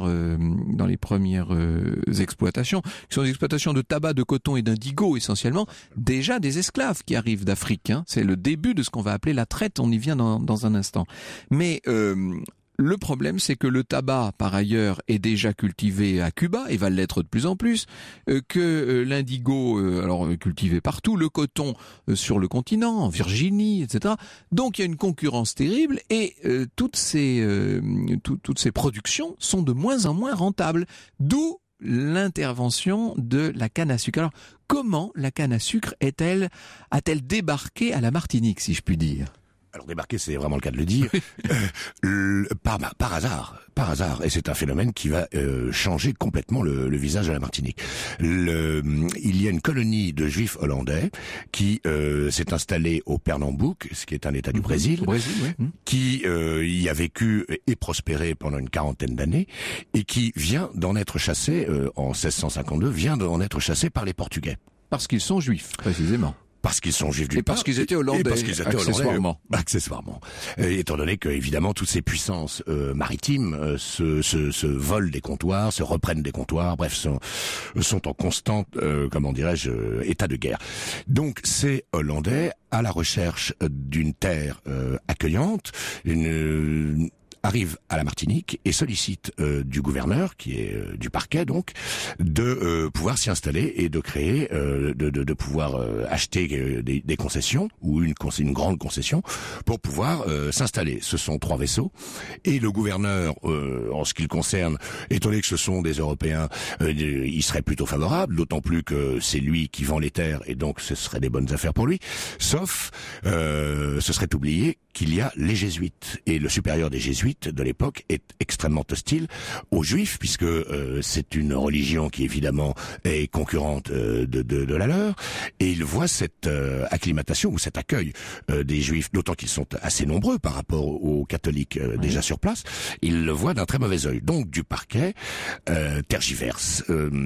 exploitations, qui sont des exploitations de tabac, de coton et d'indigo essentiellement, déjà des esclaves qui arrivent d'Afrique. Hein. C'est le début de ce qu'on va appeler la traite, on y vient dans un instant. Mais le problème, c'est que le tabac, par ailleurs, est déjà cultivé à Cuba et va l'être de plus en plus, que l'indigo, alors cultivé partout, le coton sur le continent, en Virginie, etc. Donc il y a une concurrence terrible et toutes ces productions sont de moins en moins rentables. D'où l'intervention de la canne à sucre. Alors, comment la canne à sucre a-t-elle débarqué à la Martinique, si je puis dire ?
Alors débarquer, c'est vraiment le cas de le dire, par hasard, et c'est un phénomène qui va changer complètement le visage de la Martinique. Il y a une colonie de Juifs hollandais qui s'est installée au Pernambouc, ce qui est un état du Brésil, qui y a vécu et prospéré pendant une quarantaine d'années, et qui vient d'en être chassé, en 1652, par les Portugais.
Parce qu'ils sont juifs, précisément.
Parce qu'ils sont juifs
et parce qu'ils étaient hollandais,
accessoirement. Étant donné que évidemment toutes ces puissances maritimes se volent des comptoirs, se reprennent des comptoirs, bref, sont en constant, état de guerre. Donc ces Hollandais à la recherche d'une terre accueillante, arrive à la Martinique et sollicite du gouverneur, qui est du parquet donc, de pouvoir s'y installer et de créer, de pouvoir acheter des concessions ou une grande concession pour pouvoir s'installer. Ce sont 3 vaisseaux et le gouverneur, en ce qui le concerne, étant donné que ce sont des Européens, il serait plutôt favorable, d'autant plus que c'est lui qui vend les terres et donc ce serait des bonnes affaires pour lui. Sauf, ce serait oublié qu'il y a les jésuites et le supérieur des jésuites de l'époque est extrêmement hostile aux juifs puisque c'est une religion qui évidemment est concurrente de la leur et il voit cette acclimatation ou cet accueil des juifs, d'autant qu'ils sont assez nombreux par rapport aux catholiques déjà sur place, il le voit d'un très mauvais œil. Donc du parquet tergiverse,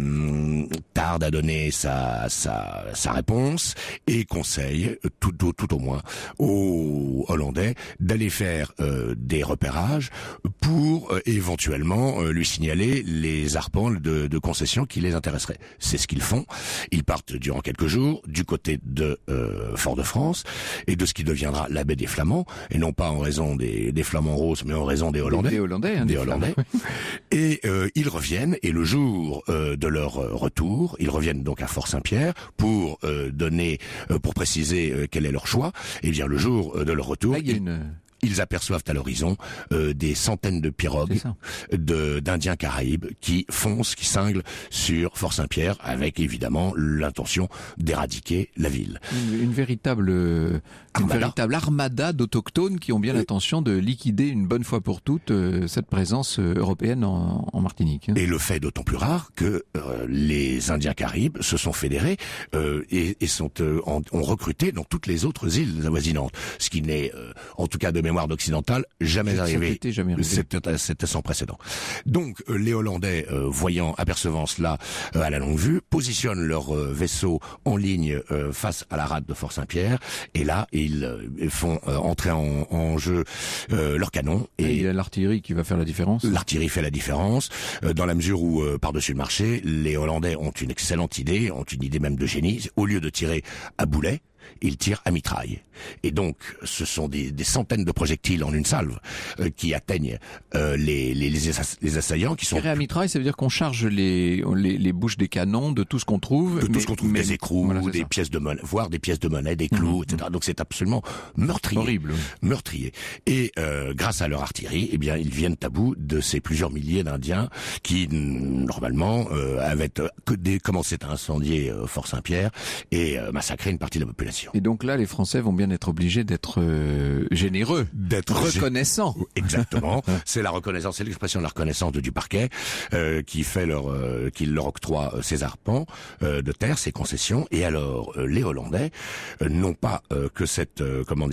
tarde à donner sa réponse et conseille tout au moins aux Hollandais d'aller faire des repérages pour éventuellement lui signaler les arpents de concessions qui les intéresseraient. C'est ce qu'ils font. Ils partent durant quelques jours du côté de Fort-de-France et de ce qui deviendra la baie des Flamands, et non pas en raison des Flamands roses, mais en raison des Hollandais.
Des Hollandais.
Et ils reviennent, et le jour de leur retour, ils reviennent donc à Fort-Saint-Pierre pour pour préciser quel est leur choix. Et bien le jour de leur retour, ils aperçoivent à l'horizon des centaines de pirogues d'Indiens Caraïbes qui foncent, qui cinglent sur Fort-Saint-Pierre avec évidemment l'intention d'éradiquer la ville.
Une véritable armada d'autochtones qui ont bien l'intention de liquider une bonne fois pour toutes cette présence européenne en Martinique.
Et le fait d'autant plus rare que les Indiens Caraïbes se sont fédérés et ont recruté dans toutes les autres îles avoisinantes, ce qui n'est en tout cas de mémoire d'occidentale jamais arrivé. C'était sans précédent. Donc les Hollandais, apercevant cela à la longue vue, positionnent leurs vaisseaux en ligne face à la rade de Fort-Saint-Pierre, et là ils font entrer en jeu leurs canons.
Et il y a l'artillerie qui va faire la différence.
L'artillerie fait la différence dans la mesure où par-dessus le marché, les Hollandais ont une excellente idée, ont une idée même de génie. Au lieu de tirer à boulet, ils tirent à mitraille. Et donc, ce sont des centaines de projectiles en une salve qui atteignent les assaillants qui sont...
Tirer à mitraille, ça veut dire qu'on charge les bouches des canons de tout ce qu'on trouve.
De tout ce qu'on trouve, des écrous, des pièces de monnaie, voire des pièces de monnaie, des clous, etc. Donc c'est absolument meurtrier.
Horrible.
Meurtrier. Et grâce à leur artillerie, eh bien, ils viennent à bout de ces plusieurs milliers d'Indiens qui, normalement, avaient commencé à incendier Fort-Saint-Pierre et massacrer une partie de la population.
Et donc là, les Français vont bien être obligés d'être généreux, d'être reconnaissants.
Exactement. C'est la reconnaissance, c'est l'expression de la reconnaissance du parquet qui leur octroie ces arpents de terre, ces concessions. Et alors, les Hollandais n'ont pas que cette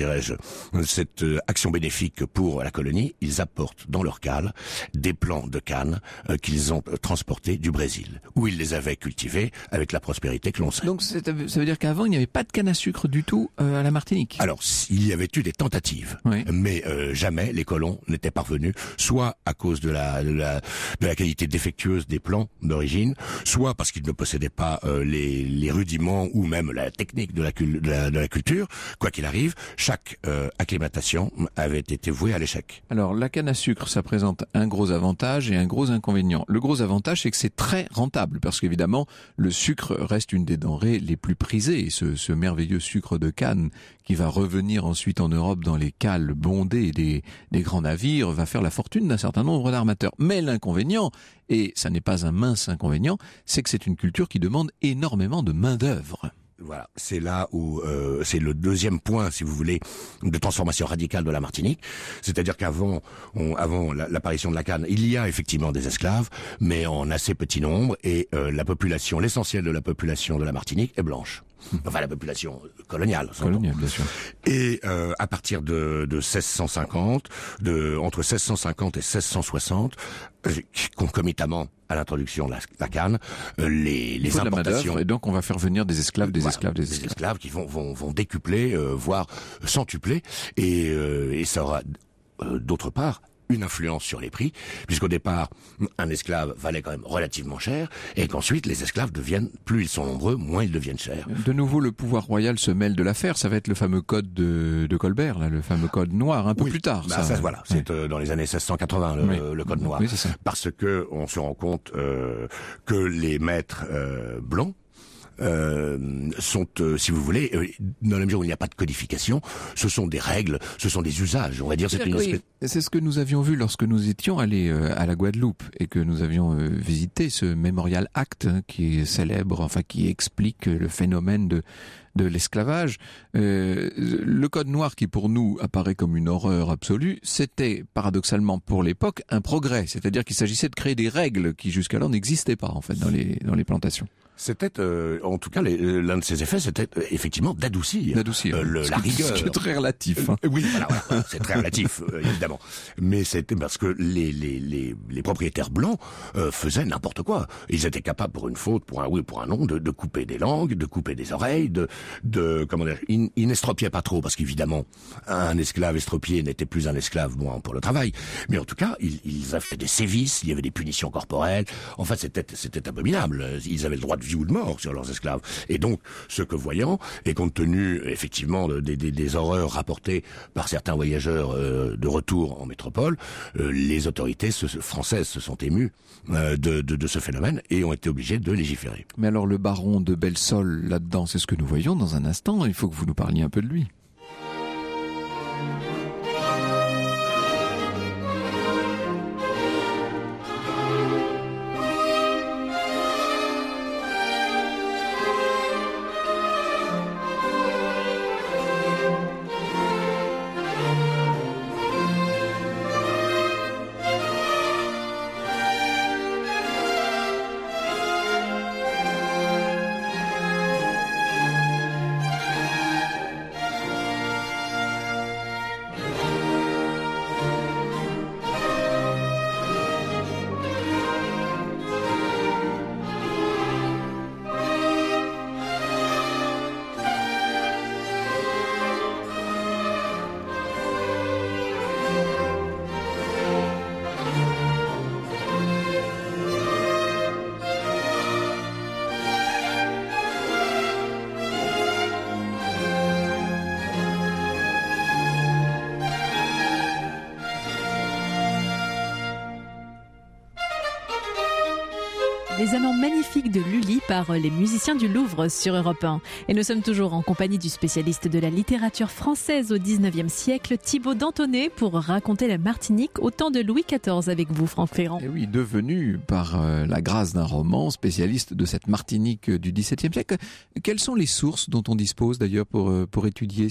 action bénéfique pour la colonie. Ils apportent dans leur cale des plants de canne qu'ils ont transportés du Brésil, où ils les avaient cultivés avec la prospérité que l'on sait.
Donc ça veut dire qu'avant, il n'y avait pas de canne à sucre du tout à la Martinique.
Alors, il y avait eu des tentatives, mais jamais les colons n'étaient parvenus, soit à cause de la qualité défectueuse des plants d'origine, soit parce qu'ils ne possédaient pas les rudiments ou même la technique de la culture. Quoi qu'il arrive, chaque acclimatation avait été vouée à l'échec.
Alors, la canne à sucre, ça présente un gros avantage et un gros inconvénient. Le gros avantage, c'est que c'est très rentable, parce qu'évidemment, le sucre reste une des denrées les plus prisées. Et ce merveilleux sucre de canne qui va revenir ensuite en Europe dans les cales bondées des grands navires, va faire la fortune d'un certain nombre d'armateurs. Mais l'inconvénient, et ça n'est pas un mince inconvénient, c'est que c'est une culture qui demande énormément de main-d'œuvre.
Voilà, c'est là où c'est le deuxième point, si vous voulez, de transformation radicale de la Martinique. C'est-à-dire qu'avant l'apparition de la canne, il y a effectivement des esclaves, mais en assez petit nombre, et l'essentiel de la population de la Martinique est blanche. Enfin, la population coloniale.
Coloniale, bien sûr.
Et à partir de 1650, entre 1650 et 1660, concomitamment à l'introduction de la canne, les importations.
Et donc on va faire venir des esclaves, des
esclaves qui vont décupler, voire centupler, et ça aura d'autre part une influence sur les prix, puisqu'au départ, un esclave valait quand même relativement cher, et qu'ensuite les esclaves deviennent, plus ils sont nombreux, moins ils deviennent chers.
De nouveau, le pouvoir royal se mêle de l'affaire. Ça va être le fameux code de Colbert, là, le fameux code noir, un peu plus tard.
Ça voilà, c'est dans les années 1680 le code noir,
oui, c'est ça.
Parce que on se rend compte que les maîtres blancs sont, si vous voulez, dans la mesure où il n'y a pas de codification, ce sont des règles, ce sont des usages. On va dire
c'est ce que nous avions vu lorsque nous étions allés à la Guadeloupe et que nous avions visité ce Memorial Act qui est célèbre, enfin qui explique le phénomène de l'esclavage. Le code noir qui pour nous apparaît comme une horreur absolue, c'était paradoxalement pour l'époque un progrès, c'est-à-dire qu'il s'agissait de créer des règles qui jusqu'alors n'existaient pas en fait dans les plantations.
C'était, en tout cas, l'un de ses effets, c'était effectivement d'adoucir la rigueur.
Ce qui est très relatif.
Oui, voilà, c'est très relatif, évidemment. Mais c'était parce que les propriétaires blancs faisaient n'importe quoi. Ils étaient capables, pour une faute, pour un oui, pour un non, de couper des langues, de couper des oreilles, comment dire, ils n'estropiaient pas trop, parce qu'évidemment, un esclave estropié n'était plus un esclave, bon, pour le travail. Mais en tout cas, ils avaient des sévices, il y avait des punitions corporelles. Enfin, c'était abominable. Ils avaient le droit de vie ou de mort sur leurs esclaves. Et donc, ce que voyant, et compte tenu effectivement des horreurs rapportées par certains voyageurs de retour en métropole, les autorités françaises se sont émues de ce phénomène et ont été obligées de légiférer.
Mais alors le baron de Belsol, là-dedans, c'est ce que nous voyons dans un instant. Il faut que vous nous parliez un peu de lui.
Les amants magnifiques de Lully par les musiciens du Louvre sur Europe 1. Et nous sommes toujours en compagnie du spécialiste de la littérature française au 19e siècle, Thibaut Dantonnet, pour raconter la Martinique au temps de Louis XIV avec vous, Franck Ferrand.
Et oui, devenu par la grâce d'un roman spécialiste de cette Martinique du XVIIe siècle. Quelles sont les sources dont on dispose d'ailleurs pour étudier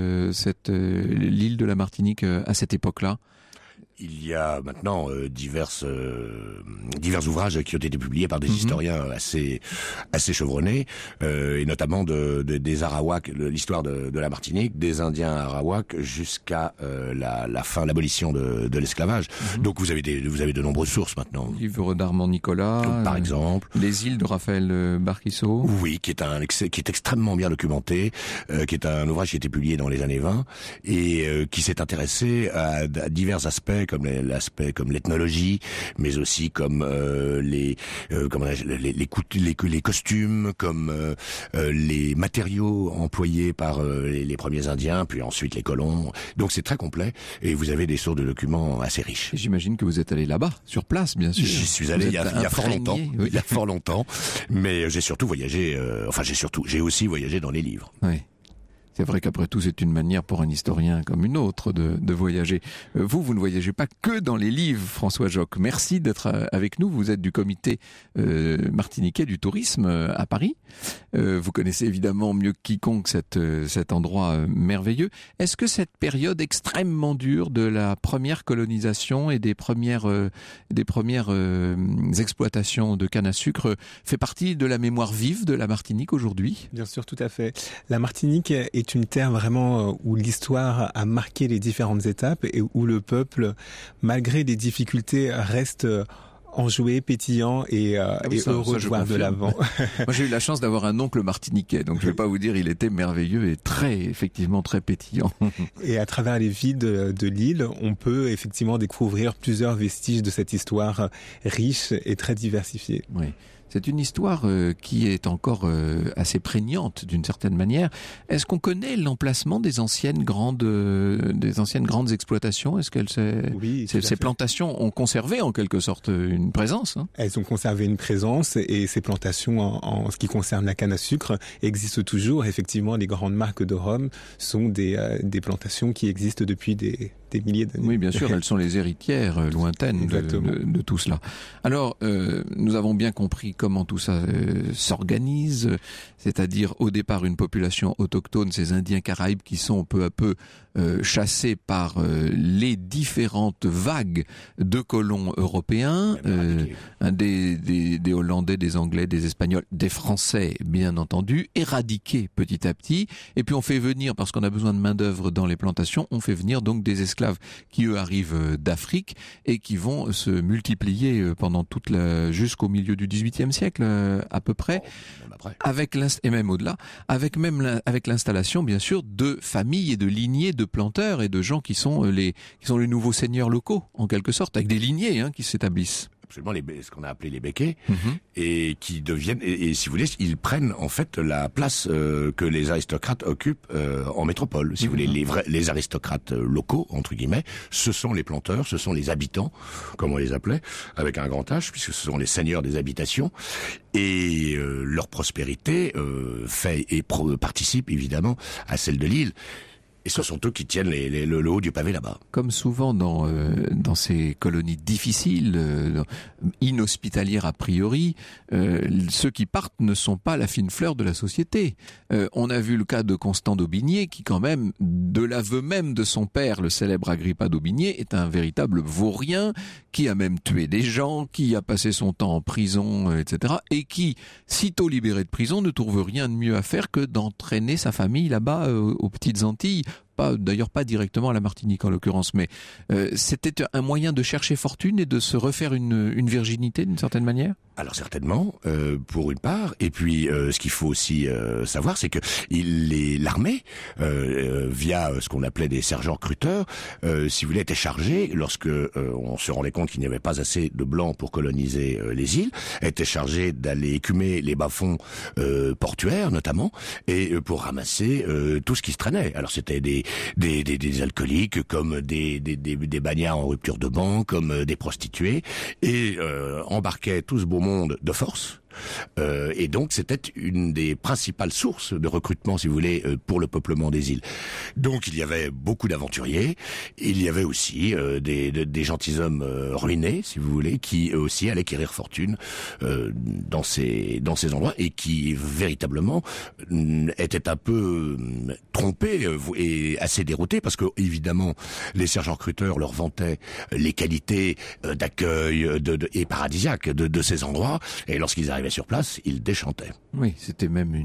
l'île de la Martinique à cette époque-là ?
Il y a maintenant divers ouvrages qui ont été publiés par des historiens assez chevronnés, et notamment des Arawaks, l'histoire de la Martinique, des Indiens Arawaks jusqu'à l'abolition de l'esclavage. Donc vous avez de nombreuses sources maintenant.
Livre d'Armand Nicolas,
par exemple.
Les îles de Raphaël Barquiceau.
Oui, qui est extrêmement bien documenté, qui est un ouvrage qui a été publié dans les années 20 et qui s'est intéressé à divers aspects comme l'ethnologie, mais aussi comme les costumes, comme les matériaux employés par les premiers Indiens, puis ensuite les colons. Donc c'est très complet et vous avez des sources de documents assez riches.
Et j'imagine que vous êtes allé là-bas, sur place, bien sûr.
J'y suis allé il y a fort longtemps. Oui. Il y a fort longtemps, mais j'ai surtout voyagé. J'ai aussi voyagé dans les livres.
Oui. C'est vrai qu'après tout, c'est une manière pour un historien comme une autre de voyager. Vous ne voyagez pas que dans les livres, François Joc. Merci d'être avec nous. Vous êtes du comité martiniquais du tourisme à Paris. Vous connaissez évidemment mieux que quiconque cet endroit merveilleux. Est-ce que cette période extrêmement dure de la première colonisation et des premières exploitations de canne à sucre fait partie de la mémoire vive de la Martinique aujourd'hui ?
Bien sûr, tout à fait. La Martinique est une terre vraiment où l'histoire a marqué les différentes étapes et où le peuple, malgré les difficultés, reste enjoué, pétillant et heureux de voir de l'avant.
Moi, j'ai eu la chance d'avoir un oncle martiniquais, donc je vais pas vous dire, il était merveilleux et effectivement très pétillant.
Et à travers les vies de l'île, on peut effectivement découvrir plusieurs vestiges de cette histoire riche et très diversifiée.
Oui. C'est une histoire qui est encore assez prégnante d'une certaine manière. Est-ce qu'on connaît l'emplacement des anciennes grandes exploitations? Est-ce que ces plantations ont conservé en quelque sorte une présence, hein?
Elles ont conservé une présence et ces plantations en ce qui concerne la canne à sucre existent toujours. Effectivement, les grandes marques de rhum sont des plantations qui existent depuis des milliers d'années.
Oui, bien sûr, elles sont les héritières lointaines de tout cela. Alors, nous avons bien compris comment tout ça s'organise, c'est-à-dire au départ une population autochtone, ces Indiens Caraïbes qui sont peu à peu chassés par les différentes vagues de colons européens, des Hollandais, des Anglais, des Espagnols, des Français bien entendu, éradiqués petit à petit, et puis on fait venir, parce qu'on a besoin de main d'œuvre dans les plantations, on fait venir donc des esclaves qui eux arrivent d'Afrique et qui vont se multiplier pendant jusqu'au milieu du XVIIIe siècle à peu près, et même au-delà, avec l'installation bien sûr de familles et de lignées de planteurs et de gens qui sont les nouveaux seigneurs locaux en quelque sorte, avec des lignées qui s'établissent.
Absolument, ce qu'on a appelé les béquets, et qui deviennent, et si vous voulez, ils prennent en fait la place que les aristocrates occupent en métropole. Si vous voulez, les aristocrates locaux, entre guillemets, ce sont les planteurs, ce sont les habitants, comme on les appelait, avec un grand H, puisque ce sont les seigneurs des habitations, et leur prospérité participe évidemment à celle de l'île. Et ce sont eux qui tiennent le haut du pavé là-bas.
Comme souvent dans ces colonies difficiles, inhospitalières a priori, ceux qui partent ne sont pas la fine fleur de la société. On a vu le cas de Constant d'Aubigné, qui quand même, de l'aveu même de son père, le célèbre Agrippa d'Aubigné, est un véritable vaurien, qui a même tué des gens, qui a passé son temps en prison, etc. Et qui, sitôt libéré de prison, ne trouve rien de mieux à faire que d'entraîner sa famille là-bas aux Petites Antilles. D'ailleurs pas directement à la Martinique en l'occurrence, mais c'était un moyen de chercher fortune et de se refaire une virginité d'une certaine manière.
Alors certainement, pour une part, et puis ce qu'il faut aussi savoir, c'est que l'armée, via ce qu'on appelait des sergents-recruteurs, si vous voulez, était chargée, lorsque on se rendait compte qu'il n'y avait pas assez de blancs pour coloniser les îles, était chargée d'aller écumer les bas-fonds portuaires notamment, et pour ramasser tout ce qui se traînait. Alors c'était des alcooliques, comme des bagnards en rupture de banc, comme des prostituées, et embarquaient tout ce beau monde de force. Et donc c'était une des principales sources de recrutement, si vous voulez, pour le peuplement des îles. Donc il y avait beaucoup d'aventuriers, il y avait aussi des gentilshommes ruinés, si vous voulez, qui eux aussi allaient quérir fortune dans ces endroits, et qui véritablement étaient un peu trompés et assez déroutés, parce que évidemment les sergents recruteurs leur vantaient les qualités d'accueil et paradisiaques de ces endroits, et lorsqu'ils arrivaient sur place, il déchantait.
Oui, c'était même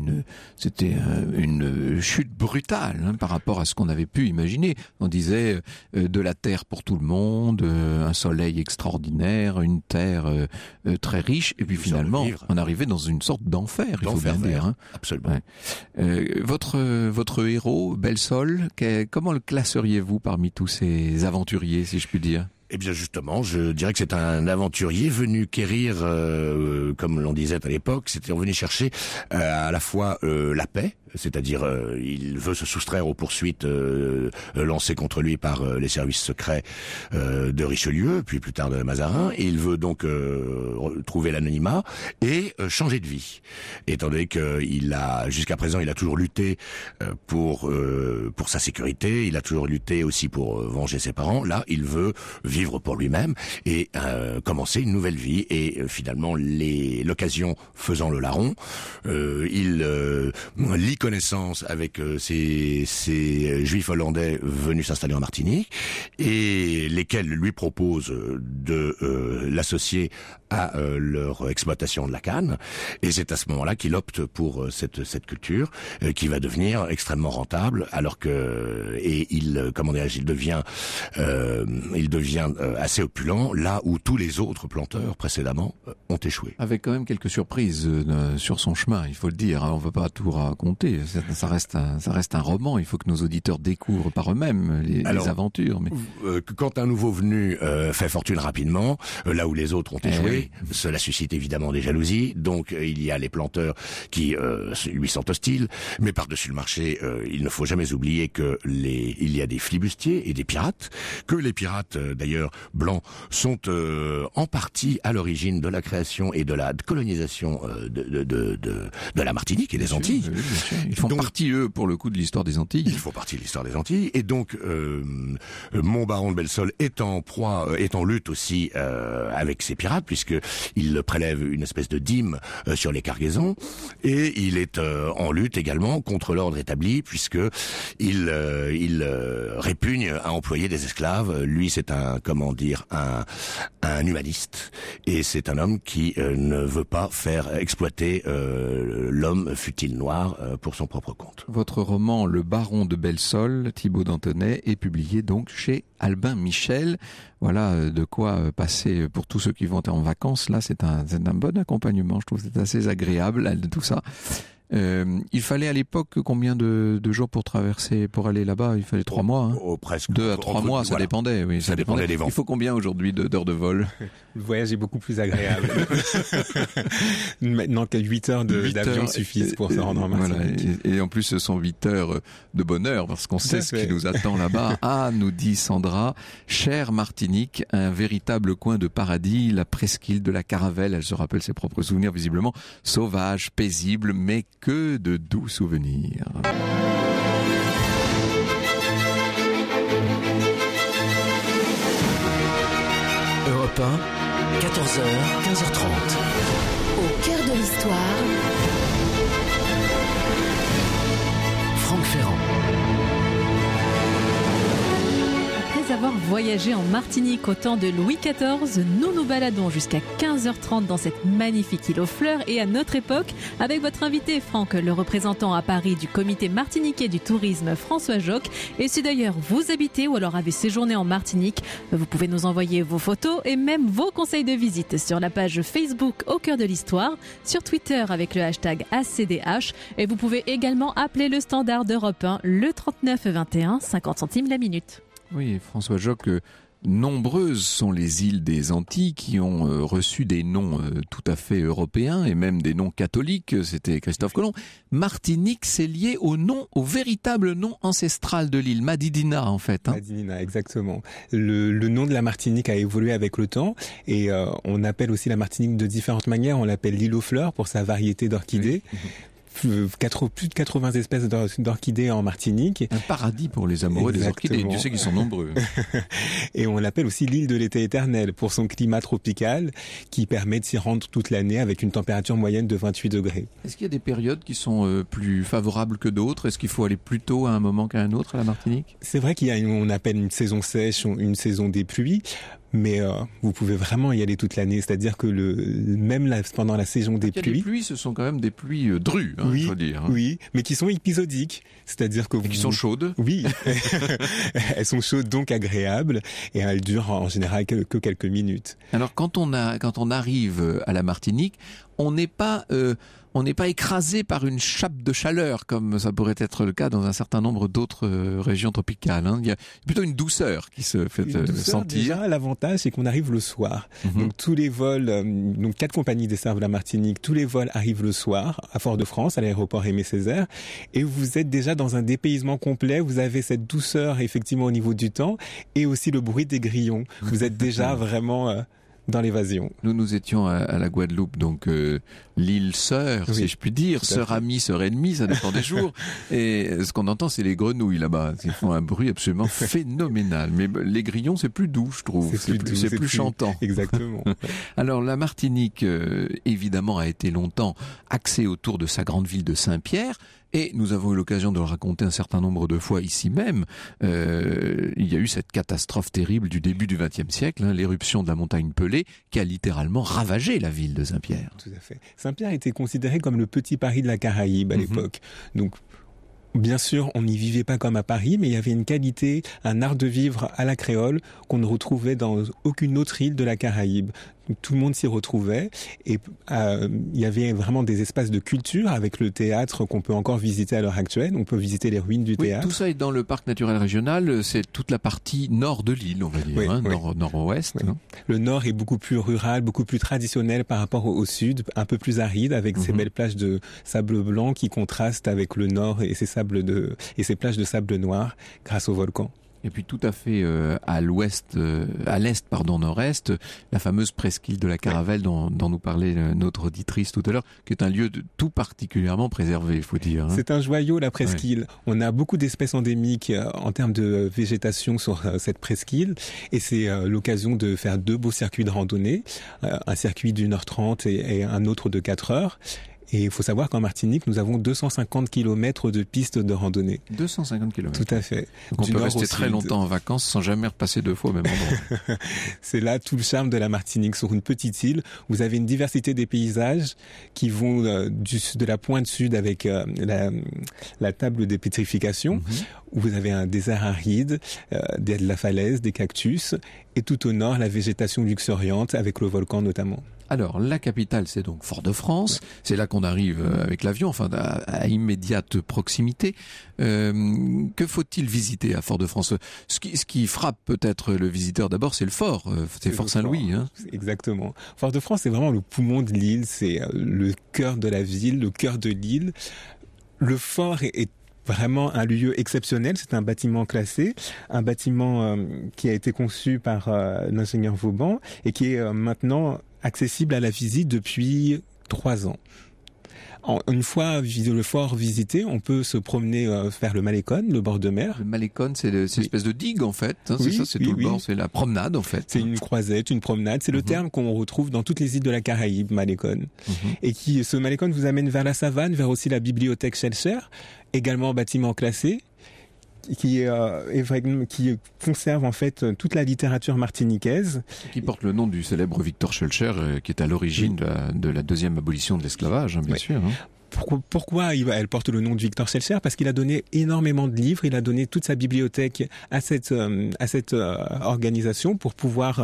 une chute brutale par rapport à ce qu'on avait pu imaginer. On disait de la terre pour tout le monde, un soleil extraordinaire, une terre très riche, et puis finalement, on arrivait dans une sorte d'enfer, il faut bien dire.
Absolument.
Ouais. Votre héros, Belsol, comment le classeriez-vous parmi tous ces aventuriers, si je puis dire ?
Eh bien justement, je dirais que c'est un aventurier venu quérir, comme l'on disait à l'époque, c'était venu chercher à la fois la paix, c'est-à-dire il veut se soustraire aux poursuites lancées contre lui par les services secrets de Richelieu, puis plus tard de Mazarin, et il veut donc trouver l'anonymat et changer de vie. Étant donné que jusqu'à présent, il a toujours lutté pour sa sécurité, il a toujours lutté aussi pour venger ses parents. Là, il veut vivre pour lui-même et commencer une nouvelle vie. Et finalement, l'occasion faisant le larron, il lie connaissance avec ces juifs hollandais venus s'installer en Martinique, et lesquels lui proposent de l'associer à leur exploitation de la canne. Et c'est à ce moment-là qu'il opte pour cette culture qui va devenir extrêmement rentable, alors que il devient terrain assez opulent, là où tous les autres planteurs précédemment ont échoué.
Avec quand même quelques surprises sur son chemin, il faut le dire. On ne va pas tout raconter. Ça reste un roman. Il faut que nos auditeurs découvrent par eux-mêmes les aventures. Mais...
quand un nouveau venu fait fortune rapidement, là où les autres ont échoué, cela suscite évidemment des jalousies. Donc il y a les planteurs qui lui sont hostiles. Mais par-dessus le marché, il ne faut jamais oublier que il y a des flibustiers et des pirates, que les pirates d'ailleurs blancs sont en partie à l'origine de la création et de la colonisation de la Martinique et des Antilles.
Oui, bien sûr. Ils font partie, eux, pour le coup, de l'histoire des Antilles.
Ils font partie de l'histoire des Antilles. Et donc, mon baron de Belsol est en lutte aussi avec ces pirates, puisque il prélève une espèce de dîme sur les cargaisons, et il est en lutte également contre l'ordre établi, puisque il répugne à employer des esclaves. Lui, c'est un humaniste, et c'est un homme qui ne veut pas faire exploiter l'homme, fût-il noir, pour son propre compte.
Votre roman Le Baron de Belsol, Thibaut d'Anthonay, est publié donc chez Albin Michel. Voilà de quoi passer pour tous ceux qui vont en vacances. Là, c'est un bon accompagnement. Je trouve que c'est assez agréable tout ça. Il fallait à l'époque combien de jours pour aller là-bas? Il fallait 3 mois.
Presque
2 à 3 mois, ça dépendait. Oui, ça dépendait des vents. Il faut combien aujourd'hui d'heures de vol?
Le voyage est beaucoup plus agréable. Maintenant que 8 heures d'avion suffisent pour se rendre en Martinique.
Voilà, et en plus, ce sont 8 heures de bonheur parce qu'on sait ce qui nous attend là-bas. Ah, nous dit Sandra, chère Martinique, un véritable coin de paradis, la presqu'île de la Caravelle. Elle se rappelle ses propres souvenirs, visiblement sauvage, paisible, mais que de doux souvenirs.
Europe 1, 14h, 15h30.
Au cœur de l'histoire,
Franck Ferrand.
Après avoir voyagé en Martinique au temps de Louis XIV, nous nous baladons jusqu'à 15h30 dans cette magnifique île aux fleurs et à notre époque avec votre invité Franck, le représentant à Paris du comité martiniquais du tourisme François Joc. Et si d'ailleurs vous habitez ou alors avez séjourné en Martinique, vous pouvez nous envoyer vos photos et même vos conseils de visite sur la page Facebook Au cœur de l'histoire, sur Twitter avec le hashtag ACDH, et vous pouvez également appeler le standard d'Europe 1, le 39 21, 50 centimes la minute.
Oui, François Joc, nombreuses sont les îles des Antilles qui ont reçu des noms tout à fait européens et même des noms catholiques. C'était Christophe Colomb. Martinique, c'est lié au véritable nom ancestral de l'île, Madidina en fait.
Madidina, exactement. Le nom de la Martinique a évolué avec le temps et on appelle aussi la Martinique de différentes manières. On l'appelle l'île aux fleurs pour sa variété d'orchidées. Oui. Plus de 80 espèces d'orchidées en Martinique. Un
paradis pour les amoureux des orchidées. Dieu sait qu'ils sont nombreux.
Et on l'appelle aussi l'île de l'été éternel pour son climat tropical qui permet de s'y rendre toute l'année avec une température moyenne de 28 degrés.
Est-ce qu'il y a des périodes qui sont plus favorables que d'autres? Est-ce qu'il faut aller plus tôt à un moment qu'à un autre à la Martinique?
C'est vrai qu'il y a on appelle une saison sèche, une saison des pluies. Mais vous pouvez vraiment y aller toute l'année, c'est-à-dire que pendant la saison des pluies...
Les pluies, ce sont quand même des pluies drues,
oui,
il faut dire.
Oui, mais qui sont épisodiques, c'est-à-dire que...
Et qui sont chaudes.
Oui, elles sont chaudes donc agréables, et elles durent en général que quelques minutes.
Alors quand on arrive à la Martinique, on n'est pas écrasé par une chape de chaleur comme ça pourrait être le cas dans un certain nombre d'autres régions tropicales. Il y a plutôt une douceur qui se fait sentir.
Déjà, l'avantage, c'est qu'on arrive le soir. Donc tous les vols, donc 4 compagnies desservent la Martinique. Tous les vols arrivent le soir à Fort-de-France, à l'aéroport Aimé-Césaire, et vous êtes déjà dans un dépaysement complet. Vous avez cette douceur effectivement au niveau du temps et aussi le bruit des grillons. Vous êtes déjà vraiment dans l'évasion.
Nous étions à la Guadeloupe, donc l'île sœur, oui, si je puis dire, sœur amie, sœur ennemie, ça dépend des jours. Et ce qu'on entend, c'est les grenouilles là-bas, qui font un bruit absolument phénoménal. Mais les grillons, c'est plus doux, je trouve. C'est plus chantant.
Exactement.
Alors la Martinique, évidemment, a été longtemps axée autour de sa grande ville de Saint-Pierre. Et nous avons eu l'occasion de le raconter un certain nombre de fois ici même. Il y a eu cette catastrophe terrible du début du XXe siècle, l'éruption de la montagne Pelée, qui a littéralement ravagé la ville de Saint-Pierre.
Tout à fait. Saint-Pierre était considéré comme le petit Paris de la Caraïbe à l'époque. Donc, Bien sûr, on n'y vivait pas comme à Paris, mais il y avait une qualité, un art de vivre à la créole qu'on ne retrouvait dans aucune autre île de la Caraïbe. Tout le monde s'y retrouvait et il y avait vraiment des espaces de culture avec le théâtre qu'on peut encore visiter à l'heure actuelle. On peut visiter les ruines du théâtre.
Tout ça est dans le parc naturel régional. C'est toute la partie nord de l'île, on va dire, nord-ouest.
Oui. Le nord est beaucoup plus rural, beaucoup plus traditionnel par rapport au sud, un peu plus aride avec ces belles plages de sable blanc qui contrastent avec le nord et ces plages de sable noir grâce au volcan.
Et puis tout à fait à l'est, nord-est, la fameuse presqu'île de la Caravelle dont nous parlait notre auditrice tout à l'heure, qui est un lieu tout particulièrement préservé, il faut dire.
C'est un joyau, la presqu'île. On a beaucoup d'espèces endémiques en termes de végétation sur cette presqu'île, et c'est l'occasion de faire 2 beaux circuits de randonnée, un circuit d'1h30 et un autre de 4 heures. Et il faut savoir qu'en Martinique, nous avons 250 km de pistes de randonnée.
250 km.
Tout à fait.
Donc on peut rester très longtemps en vacances sans jamais repasser 2 fois au même endroit.
C'est là tout le charme de la Martinique. Sur une petite île, vous avez une diversité des paysages qui vont de la pointe sud avec la table des pétrifications, où vous avez un désert aride, de la falaise, des cactus, et tout au nord, la végétation luxuriante avec le volcan notamment.
Alors, la capitale, c'est donc Fort-de-France. Ouais. C'est là qu'on arrive avec l'avion, enfin, à immédiate proximité. Que faut-il visiter à Fort-de-France ? Ce qui frappe peut-être le visiteur d'abord, c'est le fort. C'est Fort Saint-Louis. Hein.
Exactement. Fort-de-France, c'est vraiment le poumon de l'île. C'est le cœur de la ville, le cœur de l'île. Le fort est vraiment un lieu exceptionnel. C'est un bâtiment classé, un bâtiment qui a été conçu par l'ingénieur Vauban et qui est maintenant accessible à la visite depuis 3 ans. Une fois le fort visité, on peut se promener vers le Malecon, le bord de mer.
Le Malecon, c'est une espèce de digue en fait. Hein, c'est ça, c'est tout le bord, c'est la promenade en fait.
C'est une croisette, une promenade. C'est le terme qu'on retrouve dans toutes les îles de la Caraïbe, Malecon. Et ce Malecon vous amène vers la savane, vers aussi la bibliothèque Schellcher, également bâtiment classé, qui conserve en fait toute la littérature martiniquaise.
Qui porte le nom du célèbre Victor Schellcher, qui est à l'origine de la deuxième abolition de l'esclavage, hein, bien sûr. Hein.
Pourquoi elle porte le nom de Victor Schellcher ? Parce qu'il a donné énormément de livres, il a donné toute sa bibliothèque à cette organisation pour pouvoir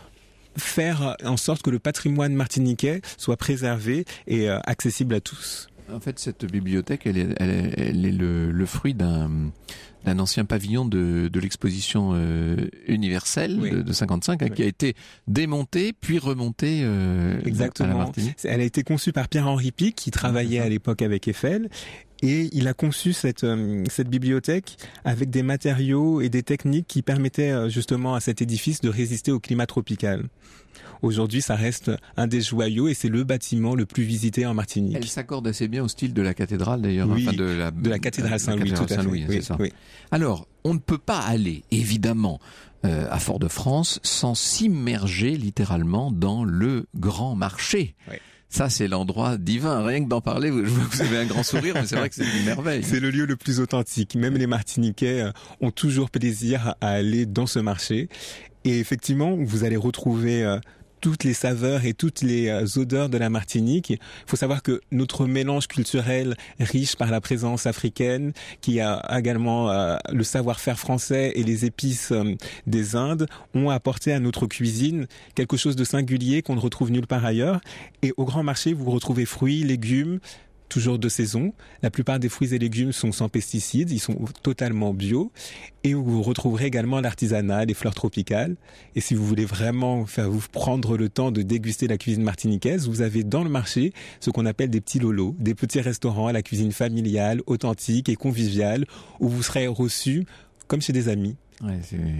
faire en sorte que le patrimoine martiniquais soit préservé et accessible à tous.
En fait, cette bibliothèque, elle est le fruit d'un ancien pavillon de l'exposition universelle de 55, qui a été démonté puis remonté
Exactement.
À la Martinique.
Elle a été conçue par Pierre-Henri Picq, qui travaillait à l'époque avec Eiffel. Et il a conçu cette bibliothèque avec des matériaux et des techniques qui permettaient justement à cet édifice de résister au climat tropical. Aujourd'hui, ça reste un des joyaux et c'est le bâtiment le plus visité en Martinique.
Elle s'accorde assez bien au style de la cathédrale d'ailleurs.
Oui,
enfin
de la cathédrale Saint-Louis, tout à fait.
Saint-Louis, c'est ça. Oui. Alors, on ne peut pas aller, évidemment, à Fort-de-France sans s'immerger littéralement dans le grand marché. Oui. Ça, c'est l'endroit divin. Rien que d'en parler, je vois que vous avez un grand sourire, mais c'est vrai que c'est une merveille.
C'est le lieu le plus authentique. Même les Martiniquais ont toujours plaisir à aller dans ce marché. Et effectivement, vous allez retrouver toutes les saveurs et toutes les odeurs de la Martinique. Il faut savoir que notre mélange culturel riche par la présence africaine, qui a également le savoir-faire français et les épices des Indes, ont apporté à notre cuisine quelque chose de singulier qu'on ne retrouve nulle part ailleurs. Et au grand marché, vous retrouvez fruits, légumes, toujours de saison. La plupart des fruits et légumes sont sans pesticides, ils sont totalement bio. Et vous retrouverez également l'artisanat, les fleurs tropicales. Et si vous voulez vraiment vous prendre le temps de déguster la cuisine martiniquaise, vous avez dans le marché ce qu'on appelle des petits lolos, des petits restaurants à la cuisine familiale, authentique et conviviale, où vous serez reçus comme chez des amis.
Ouais,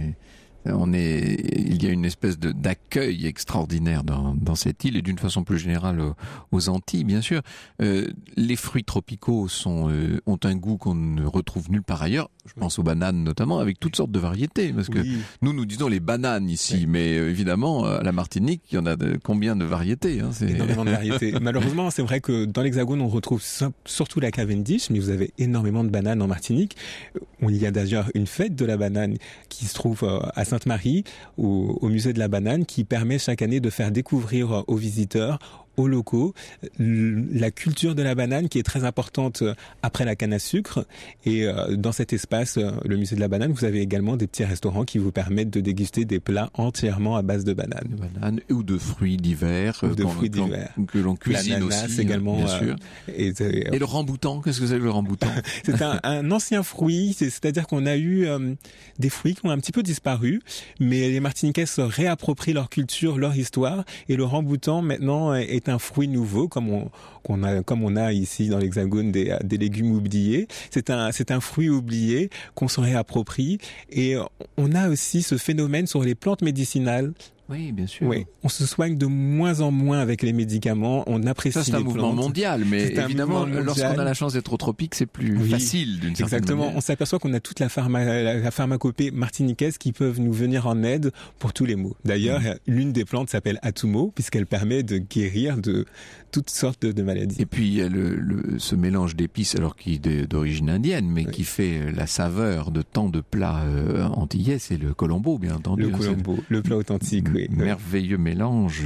il y a une espèce d'accueil extraordinaire dans cette île et d'une façon plus générale aux Antilles, bien sûr. Les fruits tropicaux ont un goût qu'on ne retrouve nulle part ailleurs. Je pense aux bananes notamment, avec toutes sortes de variétés. Parce que nous disons les bananes ici, mais évidemment, à la Martinique, il y en a combien de variétés, hein,
Énormément de variétés. Malheureusement, c'est vrai que dans l'Hexagone, on retrouve surtout la Cavendish, mais vous avez énormément de bananes en Martinique. Il y a d'ailleurs une fête de la banane qui se trouve à Sainte-Marie, au musée de la banane, qui permet chaque année de faire découvrir aux visiteurs aux locaux la culture de la banane qui est très importante après la canne à sucre. Et dans cet espace, le musée de la banane, vous avez également des petits restaurants qui vous permettent de déguster des plats entièrement à base de bananes.
De bananes ou de fruits divers. Que l'on cuisine
l'ananas
aussi,
également,
bien sûr.
Et
le ramboutan, qu'est-ce que c'est que le ramboutan?
C'est un ancien fruit, c'est-à-dire qu'on a eu des fruits qui ont un petit peu disparu, mais les Martiniquais se réapproprient leur culture, leur histoire, et le ramboutan maintenant est un fruit nouveau, comme on a ici dans l'Hexagone des légumes oubliés. C'est un fruit oublié qu'on se réapproprie, et on a aussi ce phénomène sur les plantes médicinales.
Oui, bien sûr.
Oui, on se soigne de moins en moins avec les médicaments, on apprécie les plantes.
Ça, c'est un mouvement mondial, mais évidemment, lorsqu'on a la chance d'être au tropique, c'est plus facile d'une certaine manière.
Exactement, on s'aperçoit qu'on a toute la pharmacopée martiniquaise qui peuvent nous venir en aide pour tous les maux. D'ailleurs, l'une des plantes s'appelle Atumo, puisqu'elle permet de guérir de toutes sortes de maladies.
Et puis, il y a ce mélange d'épices, alors qui est d'origine indienne, mais qui fait la saveur de tant de plats antillais, c'est le colombo, bien entendu.
Le colombo, le plat authentique, oui.
Merveilleux mélange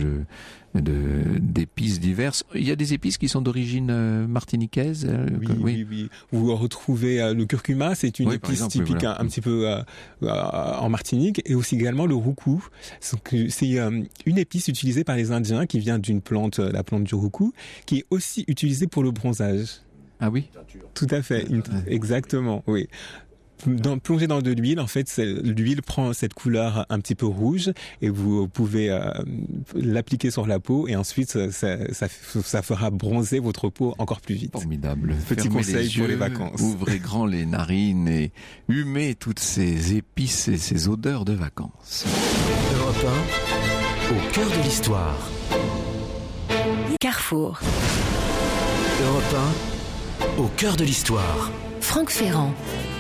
d'épices diverses. Il y a des épices qui sont d'origine martiniquaise.
Oui. Vous retrouvez le curcuma, c'est une épice typique un petit peu en Martinique, et aussi également le roucou. C'est une épice utilisée par les Indiens qui vient d'une plante, la plante du roucou, qui est aussi utilisée pour le bronzage.
Ah oui?
Tout à fait, exactement, oui. Plongé dans de l'huile, en fait, l'huile prend cette couleur un petit peu rouge et vous pouvez l'appliquer sur la peau, et ensuite ça fera bronzer votre peau encore plus vite.
Formidable.
Petit
Fermez
conseil
les yeux,
pour les vacances.
Ouvrez grand les narines et humez toutes ces épices et ces odeurs de vacances.
Europe 1, au cœur de l'histoire.
Carrefour.
Europe 1, au cœur de l'histoire.
Franck Ferrand.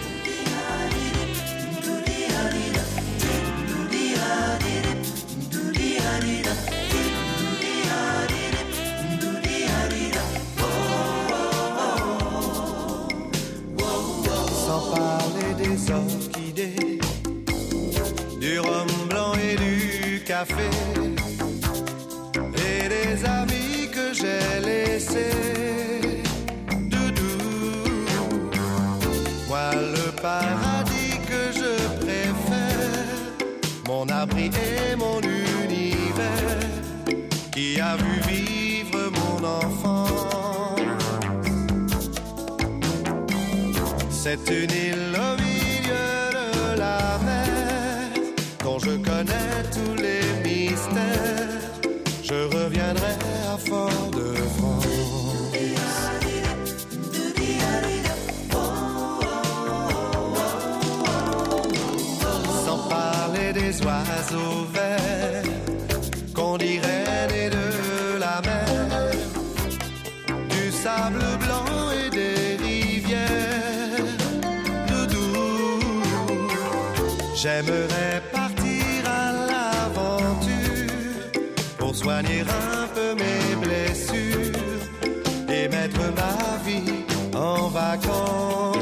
Sans parler des orchidées, du rhum blanc et du café, et des amis que j'ai laissés. Doudou, moi le paradis que je préfère, mon abri et mon univers, qui a vu vivre mon enfant. C'est une île au milieu de la mer, dont je connais tous les mystères. Je reviendrai à Fort-de-France. Sans parler des oiseaux verts, qu'on dirait nés de la mer, du sable blanc et des rivières. J'aimerais partir à l'aventure pour soigner un peu mes blessures et mettre ma vie en vacances.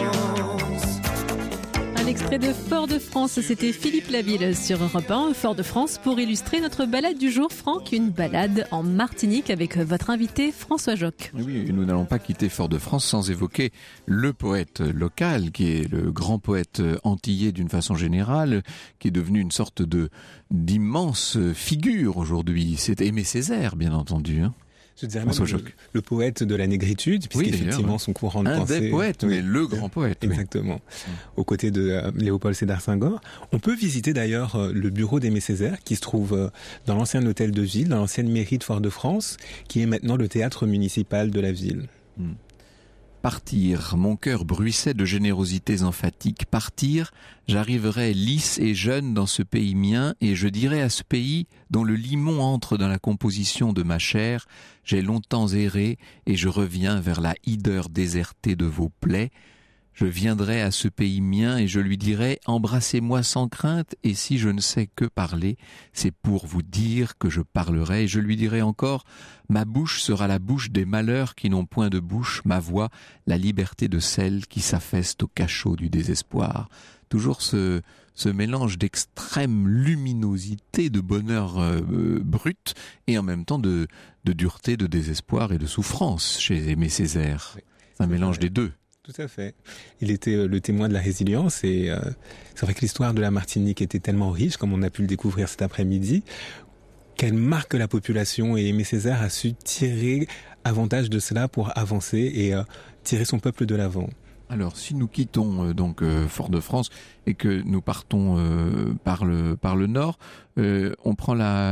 Un extrait de Fort-de-France, c'était Philippe Laville sur Europe 1. Fort-de-France pour illustrer notre balade du jour. Franck, une balade en Martinique avec votre invité François Joc.
Oui, nous n'allons pas quitter Fort-de-France sans évoquer le poète local, qui est le grand poète antillais d'une façon générale, qui est devenu une sorte d'immense figure aujourd'hui. C'est Aimé Césaire, bien entendu, hein.
Je dirais même le poète de la négritude, puisqu'effectivement son courant de pensée...
Un des poètes, mais le grand poète.
Exactement. Aux côtés de Léopold Sédar Senghor. On peut visiter d'ailleurs le bureau d'Aimé Césaire, qui se trouve dans l'ancien hôtel de ville, dans l'ancienne mairie de Fort-de-France, qui est maintenant le théâtre municipal de la ville.
Partir, mon cœur bruissait de générosités emphatiques. Partir, j'arriverai lisse et jeune dans ce pays mien, et je dirai à ce pays, dont le limon entre dans la composition de ma chair, j'ai longtemps erré, et je reviens vers la hideur désertée de vos plaies. Je viendrai à ce pays mien et je lui dirai « Embrassez-moi sans crainte et si je ne sais que parler, c'est pour vous dire que je parlerai. » Et je lui dirai encore « Ma bouche sera la bouche des malheurs qui n'ont point de bouche, ma voix, la liberté de celles qui s'affaissent au cachot du désespoir. » Toujours ce mélange d'extrême luminosité, de bonheur brut et en même temps de dureté, de désespoir et de souffrance chez Aimé Césaire.
Oui,
c'est un mélange des deux.
Tout à fait. Il était le témoin de la résilience et c'est vrai que l'histoire de la Martinique était tellement riche, comme on a pu le découvrir cet après-midi, qu'elle marque la population et Aimé Césaire a su tirer avantage de cela pour avancer et tirer son peuple de l'avant.
Alors, si nous quittons Fort-de-France et que nous partons par le nord, on prend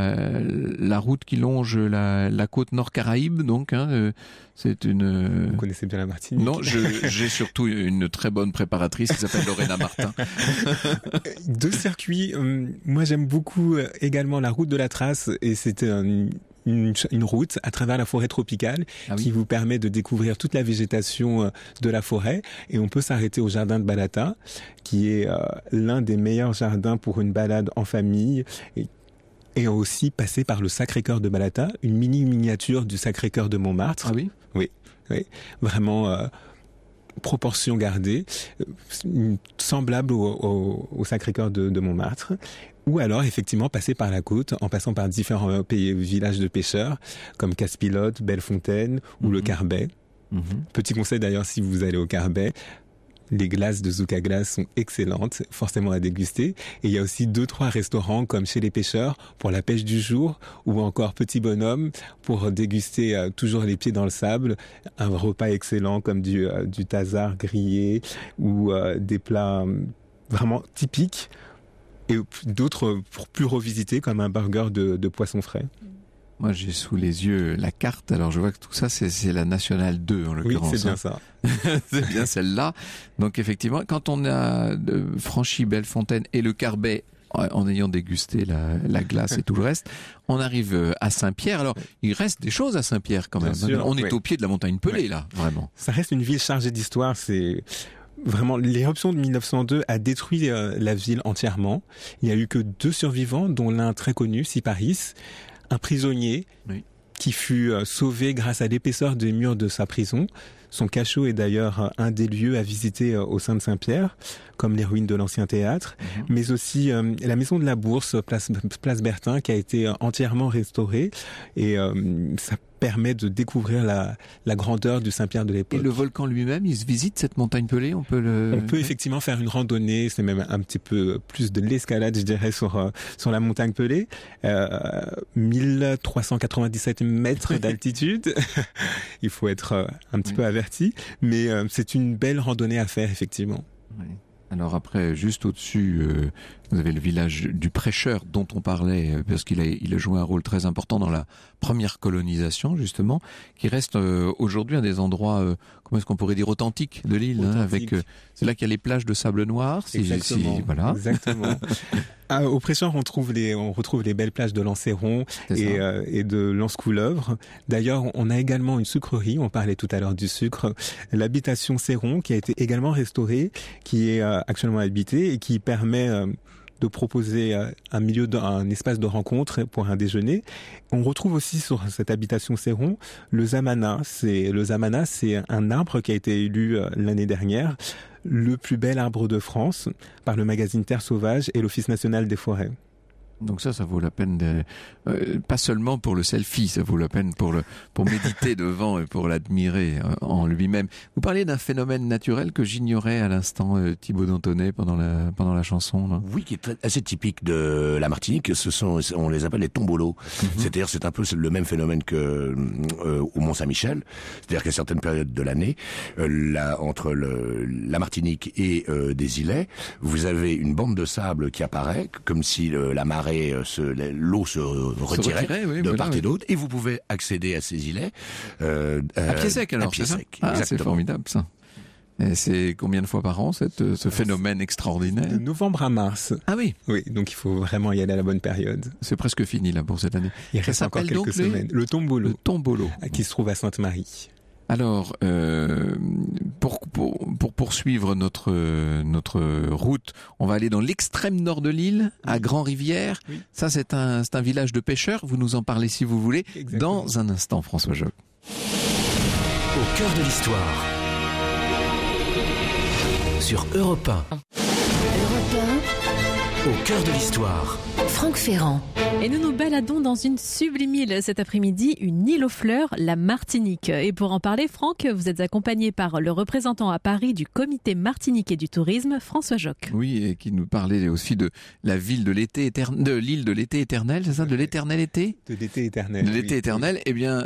la route qui longe la côte nord Caraïbe, donc c'est une.
Vous connaissez bien la Martinique.
Non, j'ai surtout une très bonne préparatrice qui s'appelle Lorena Martin.
Deux circuits. Moi, j'aime beaucoup également la route de la Trace et c'était une route à travers la forêt tropicale qui vous permet de découvrir toute la végétation de la forêt et on peut s'arrêter au jardin de Balata qui est l'un des meilleurs jardins pour une balade en famille et aussi passer par le Sacré-Cœur de Balata, une miniature du Sacré-Cœur de Montmartre.
Ah oui?
Oui. Vraiment proportion gardée, semblable au Sacré-Cœur de Montmartre. Ou alors, effectivement, passer par la côte en passant par différents villages de pêcheurs, comme Casse-Pilote, Bellefontaine ou le Carbet. Petit conseil d'ailleurs, si vous allez au Carbet, les glaces de Zouk à Glace sont excellentes, forcément à déguster. Et il y a aussi 2-3 restaurants comme chez les pêcheurs pour la pêche du jour ou encore Petit Bonhomme pour déguster toujours les pieds dans le sable. Un repas excellent comme du thazard grillé ou des plats vraiment typiques. Et d'autres pour plus revisiter comme un burger de poisson frais.
Moi, j'ai sous les yeux la carte. Alors, je vois que tout ça, c'est la Nationale 2, en l'occurrence.
Oui, c'est bien ça.
C'est bien celle-là. Donc, effectivement, quand on a franchi Bellefontaine et le Carbet, en ayant dégusté la glace et tout le reste, on arrive à Saint-Pierre. Alors, il reste des choses à Saint-Pierre quand même.
Bien sûr,
on est au pied de la montagne Pelée, là, vraiment.
Ça reste une ville chargée d'histoire. C'est vraiment, l'éruption de 1902 a détruit la ville entièrement. Il n'y a eu que 2 survivants, dont l'un très connu, Siparis, un prisonnier qui fut sauvé grâce à l'épaisseur des murs de sa prison. Son cachot est d'ailleurs un des lieux à visiter au sein de Saint-Pierre, comme les ruines de l'ancien théâtre, mais aussi la maison de la Bourse, place Bertin, qui a été entièrement restaurée et ça permet de découvrir la grandeur du Saint-Pierre de l'époque.
Et le volcan lui-même, il se visite cette montagne Pelée? On peut
effectivement faire une randonnée, c'est même un petit peu plus de l'escalade, je dirais, sur la montagne Pelée. 1397 mètres d'altitude. Il faut être un petit peu averti, mais c'est une belle randonnée à faire, effectivement.
Oui. Alors après, juste au-dessus, vous avez le village du Prêcheur dont on parlait, parce qu'il a joué un rôle très important dans la première colonisation, justement, qui reste aujourd'hui un des endroits, comment est-ce qu'on pourrait dire, authentiques de l'île, avec c'est là qu'il y a les plages de sable noir.
Exactement.
Voilà.
Exactement. Au Prêcheur, on retrouve les belles plages de Lanceron et de Lance-Couleuvre. D'ailleurs, on a également une sucrerie. On parlait tout à l'heure du sucre. L'habitation Céron, qui a été également restaurée, qui est actuellement habitée et qui permet de proposer un espace de rencontre pour un déjeuner. On retrouve aussi sur cette habitation Céron le zamana. Le zamana, c'est un arbre qui a été élu l'année dernière le plus bel arbre de France par le magazine Terre Sauvage et l'Office national des forêts.
Donc ça vaut la peine, pas seulement pour le selfie, ça vaut la peine pour méditer devant et pour l'admirer en lui-même. Vous parliez d'un phénomène naturel que j'ignorais à l'instant, Thibaut d'Antonnet, pendant la chanson. Là.
Oui, qui est assez typique de la Martinique. On les appelle les tombolos. C'est-à-dire, c'est un peu le même phénomène que au Mont-Saint-Michel. C'est-à-dire qu'à certaines périodes de l'année, entre la Martinique et des îlets, vous avez une bande de sable qui apparaît, comme si la marée l'eau se retirait de part et d'autre, et vous pouvez accéder à ces îlets
à pied sec. Alors,
à pied sec.
C'est formidable ça. Et c'est combien de fois par an ce phénomène extraordinaire?
De novembre à mars.
Ah oui.
Oui, donc il faut vraiment y aller à la bonne période.
C'est presque fini là pour cette année.
Il reste encore quelques semaines. Le tombolo.
Le tombolo.
Qui se trouve à Sainte-Marie.
Alors, pour poursuivre notre route, on va aller dans l'extrême nord de l'île, à Grand-Rivière. Oui. Ça, c'est un village de pêcheurs. Vous nous en parlez si vous voulez. Exactement. Dans un instant, François Joc.
Au cœur de l'histoire. Sur Europe 1.
Europe 1.
Au cœur de l'histoire.
Franck Ferrand.
Et nous nous baladons dans une sublime île cet après-midi, une île aux fleurs, la Martinique. Et pour en parler, Franck, vous êtes accompagné par le représentant à Paris du comité martiniquais du tourisme, François Joc.
Oui, et qui nous parlait aussi de la ville de l'été éternel, de l'île de l'été éternel, c'est ça, de l'éternel été ?
De l'été éternel.
De l'été éternel. Eh bien,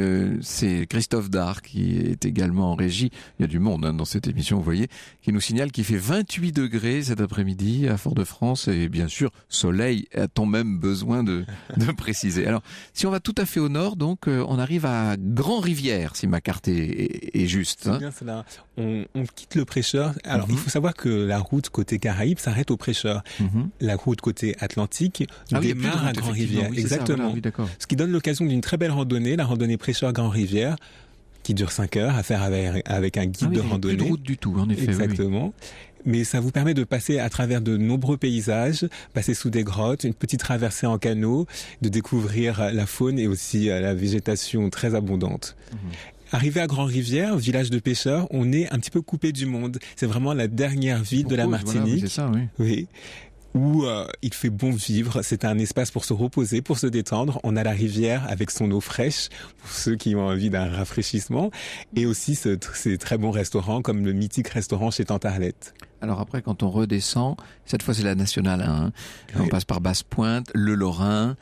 c'est Christophe Dard qui est également en régie. Il y a du monde dans cette émission, vous voyez, qui nous signale qu'il fait 28 degrés cet après-midi à Fort-de-France et bien sûr, soleil. A-t-on même besoin de préciser. Alors, si on va tout à fait au nord, donc, on arrive à Grand-Rivière, si ma carte est juste.
C'est bien cela. On quitte le Prêcheur. Alors, il faut savoir que la route côté Caraïbes s'arrête au Prêcheur. La route côté Atlantique démarre à Grand-Rivière.
Oui,
exactement.
Ça, voilà, oui, d'accord.
Ce qui donne l'occasion d'une très belle randonnée, la randonnée Prêcheur-Grand-Rivière, qui dure 5 heures à faire avec un guide de randonnée.
Plus de route du tout, en effet.
Exactement. Oui. Mais ça vous permet de passer à travers de nombreux paysages, passer sous des grottes, une petite traversée en canot, de découvrir la faune et aussi la végétation très abondante. Arrivé à Grand-Rivière, village de pêcheurs, on est un petit peu coupé du monde. C'est vraiment la dernière ville de la Martinique. Voilà,
c'est ça, oui.
Oui. Où il fait bon vivre, c'est un espace pour se reposer, pour se détendre. On a la rivière avec son eau fraîche, pour ceux qui ont envie d'un rafraîchissement, et aussi ces très bons restaurants comme le mythique restaurant chez Tante Arlette.
Alors après, quand on redescend, cette fois c'est la Nationale 1, hein. On passe par Basse-Pointe, le Lorrain,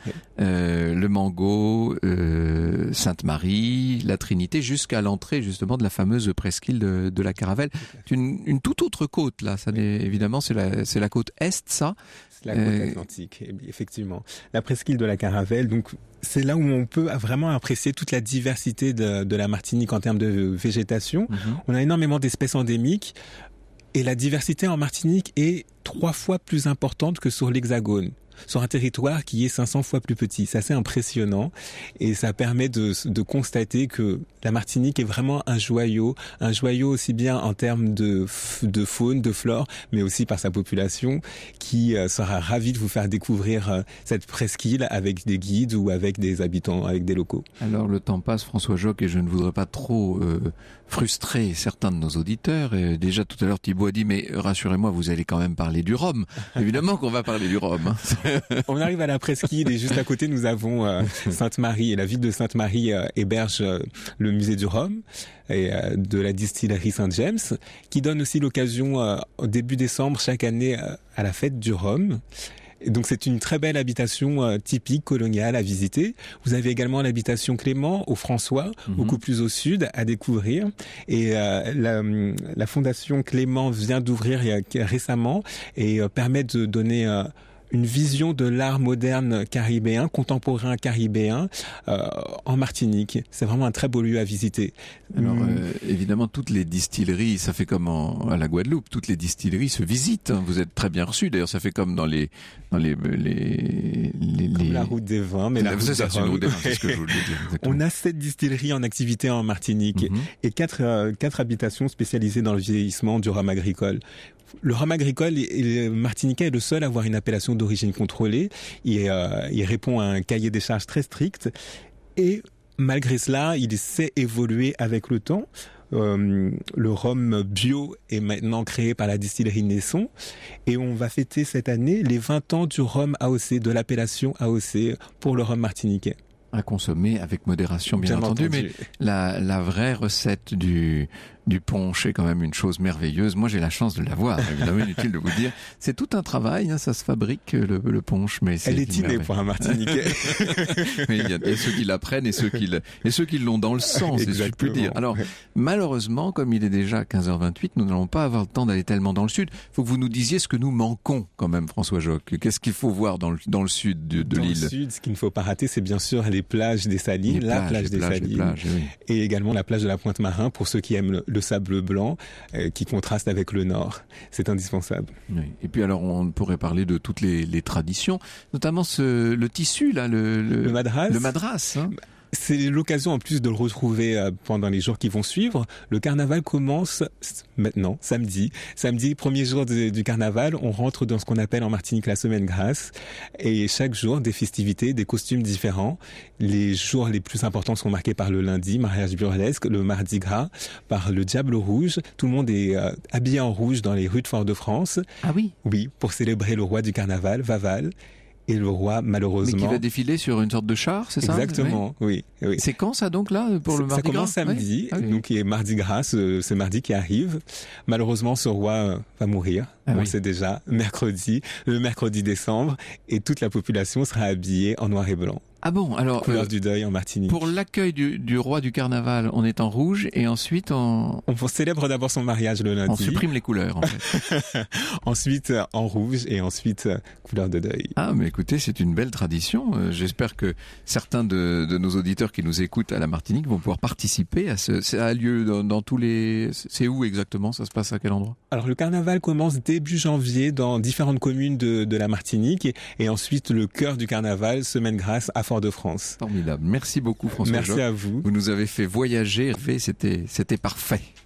le Mango, Sainte-Marie, la Trinité, jusqu'à l'entrée justement de la fameuse presqu'île de la Caravelle. Une toute autre côte là, ça évidemment c'est la côte est, ça.
C'est la côte atlantique, effectivement. La presqu'île de la Caravelle, donc c'est là où on peut vraiment apprécier toute la diversité de la Martinique en termes de végétation. On a énormément d'espèces endémiques. Et la diversité en Martinique est 3 fois plus importante que sur l'Hexagone, sur un territoire qui est 500 fois plus petit. C'est assez impressionnant et ça permet de constater que la Martinique est vraiment un joyau aussi bien en termes de faune, de flore, mais aussi par sa population qui sera ravie de vous faire découvrir cette presqu'île avec des guides ou avec des habitants, avec des locaux.
Alors le temps passe, François Joc, et je ne voudrais pas trop frustrer certains de nos auditeurs. Et déjà tout à l'heure Thibaut a dit, mais rassurez-moi, vous allez quand même parler du rhum. Évidemment qu'on va parler du rhum. Hein.
On arrive à la presqu'île et juste à côté nous avons Sainte-Marie, et la ville de Sainte-Marie héberge le musée du rhum et de la distillerie Saint-James, qui donne aussi l'occasion au début décembre chaque année à la fête du rhum. Et donc c'est une très belle habitation typique coloniale à visiter. Vous avez également l'habitation Clément au François, beaucoup plus au sud, à découvrir. Et la fondation Clément vient d'ouvrir récemment et permet de donner une vision de l'art moderne caribéen, contemporain caribéen, en Martinique. C'est vraiment un très beau lieu à visiter.
Alors, évidemment, toutes les distilleries, ça fait comme à la Guadeloupe, toutes les distilleries se visitent. Hein. Vous êtes très bien reçus. D'ailleurs, ça fait comme dans les
comme la route des vins, mais la route des rhum.
C'est ce que je voulais dire.
On a 7 distilleries en activité en Martinique et 4 habitations spécialisées dans le vieillissement du rhum agricole. Le rhum agricole, le martiniquais est le seul à avoir une appellation d'origine contrôlée. Il répond à un cahier des charges très strict. Et malgré cela, il sait évoluer avec le temps. Le rhum bio est maintenant créé par la distillerie Naisson. Et on va fêter cette année les 20 ans du rhum AOC, de l'appellation AOC pour le rhum martiniquais.
À consommer avec modération, bien entendu. Mais la vraie recette du punch est quand même une chose merveilleuse. Moi, j'ai la chance de l'avoir. Évidemment, inutile de vous dire. C'est tout un travail, hein, ça se fabrique, le punch, mais
elle est innée pour un Martiniquais.
Mais il y a ceux qui l'apprennent et ceux qui l'ont dans le sang, c'est ce que je peux dire. Alors, malheureusement, comme il est déjà 15h28, nous n'allons pas avoir le temps d'aller tellement dans le sud. Il faut que vous nous disiez ce que nous manquons, quand même, François Joc. Qu'est-ce qu'il faut voir dans le sud de l'île?
Dans le sud, ce qu'il ne faut pas rater, c'est bien sûr les plages des Salines, la plage des Salines,
oui.
Et également la plage de la Pointe-Marin pour ceux qui aiment le sable blanc qui contraste avec le nord. C'est indispensable.
Oui. Et puis alors on pourrait parler de toutes les traditions, notamment le tissu là, le
madras.
Le madras. Hein.
C'est l'occasion en plus de le retrouver pendant les jours qui vont suivre. Le carnaval commence maintenant, samedi. Samedi, premier jour du carnaval, on rentre dans ce qu'on appelle en Martinique la semaine grasse. Et chaque jour, des festivités, des costumes différents. Les jours les plus importants sont marqués par le lundi, mariage burlesque, le mardi gras, par le diable rouge. Tout le monde est habillé en rouge dans les rues de Fort-de-France.
Ah oui?
Oui, pour célébrer le roi du carnaval, Vaval. Et le roi, malheureusement...
Mais qui va défiler sur une sorte de char, c'est ça?
Exactement, oui.
C'est quand ça donc là, pour le mardi gras?
Ça commence samedi, donc il est mardi gras, ce mardi qui arrive. Malheureusement, ce roi va mourir, on le sait déjà, le mercredi décembre, et toute la population sera habillée en noir et blanc.
Ah bon, alors...
Couleur du deuil en Martinique.
Pour l'accueil du roi du carnaval, on est en rouge et ensuite on
célèbre d'abord son mariage le lundi.
On supprime les couleurs en fait.
Ensuite en rouge et ensuite couleur de deuil.
Ah mais écoutez, c'est une belle tradition. J'espère que certains de nos auditeurs qui nous écoutent à la Martinique vont pouvoir participer à ça a lieu dans tous les... C'est où exactement? Ça se passe à quel endroit?
Alors le carnaval commence début janvier dans différentes communes de la Martinique et ensuite le cœur du carnaval, semaine grasse à Fort-de-France.
Formidable. Merci beaucoup François.
Merci à vous.
Vous nous avez fait voyager. C'était parfait.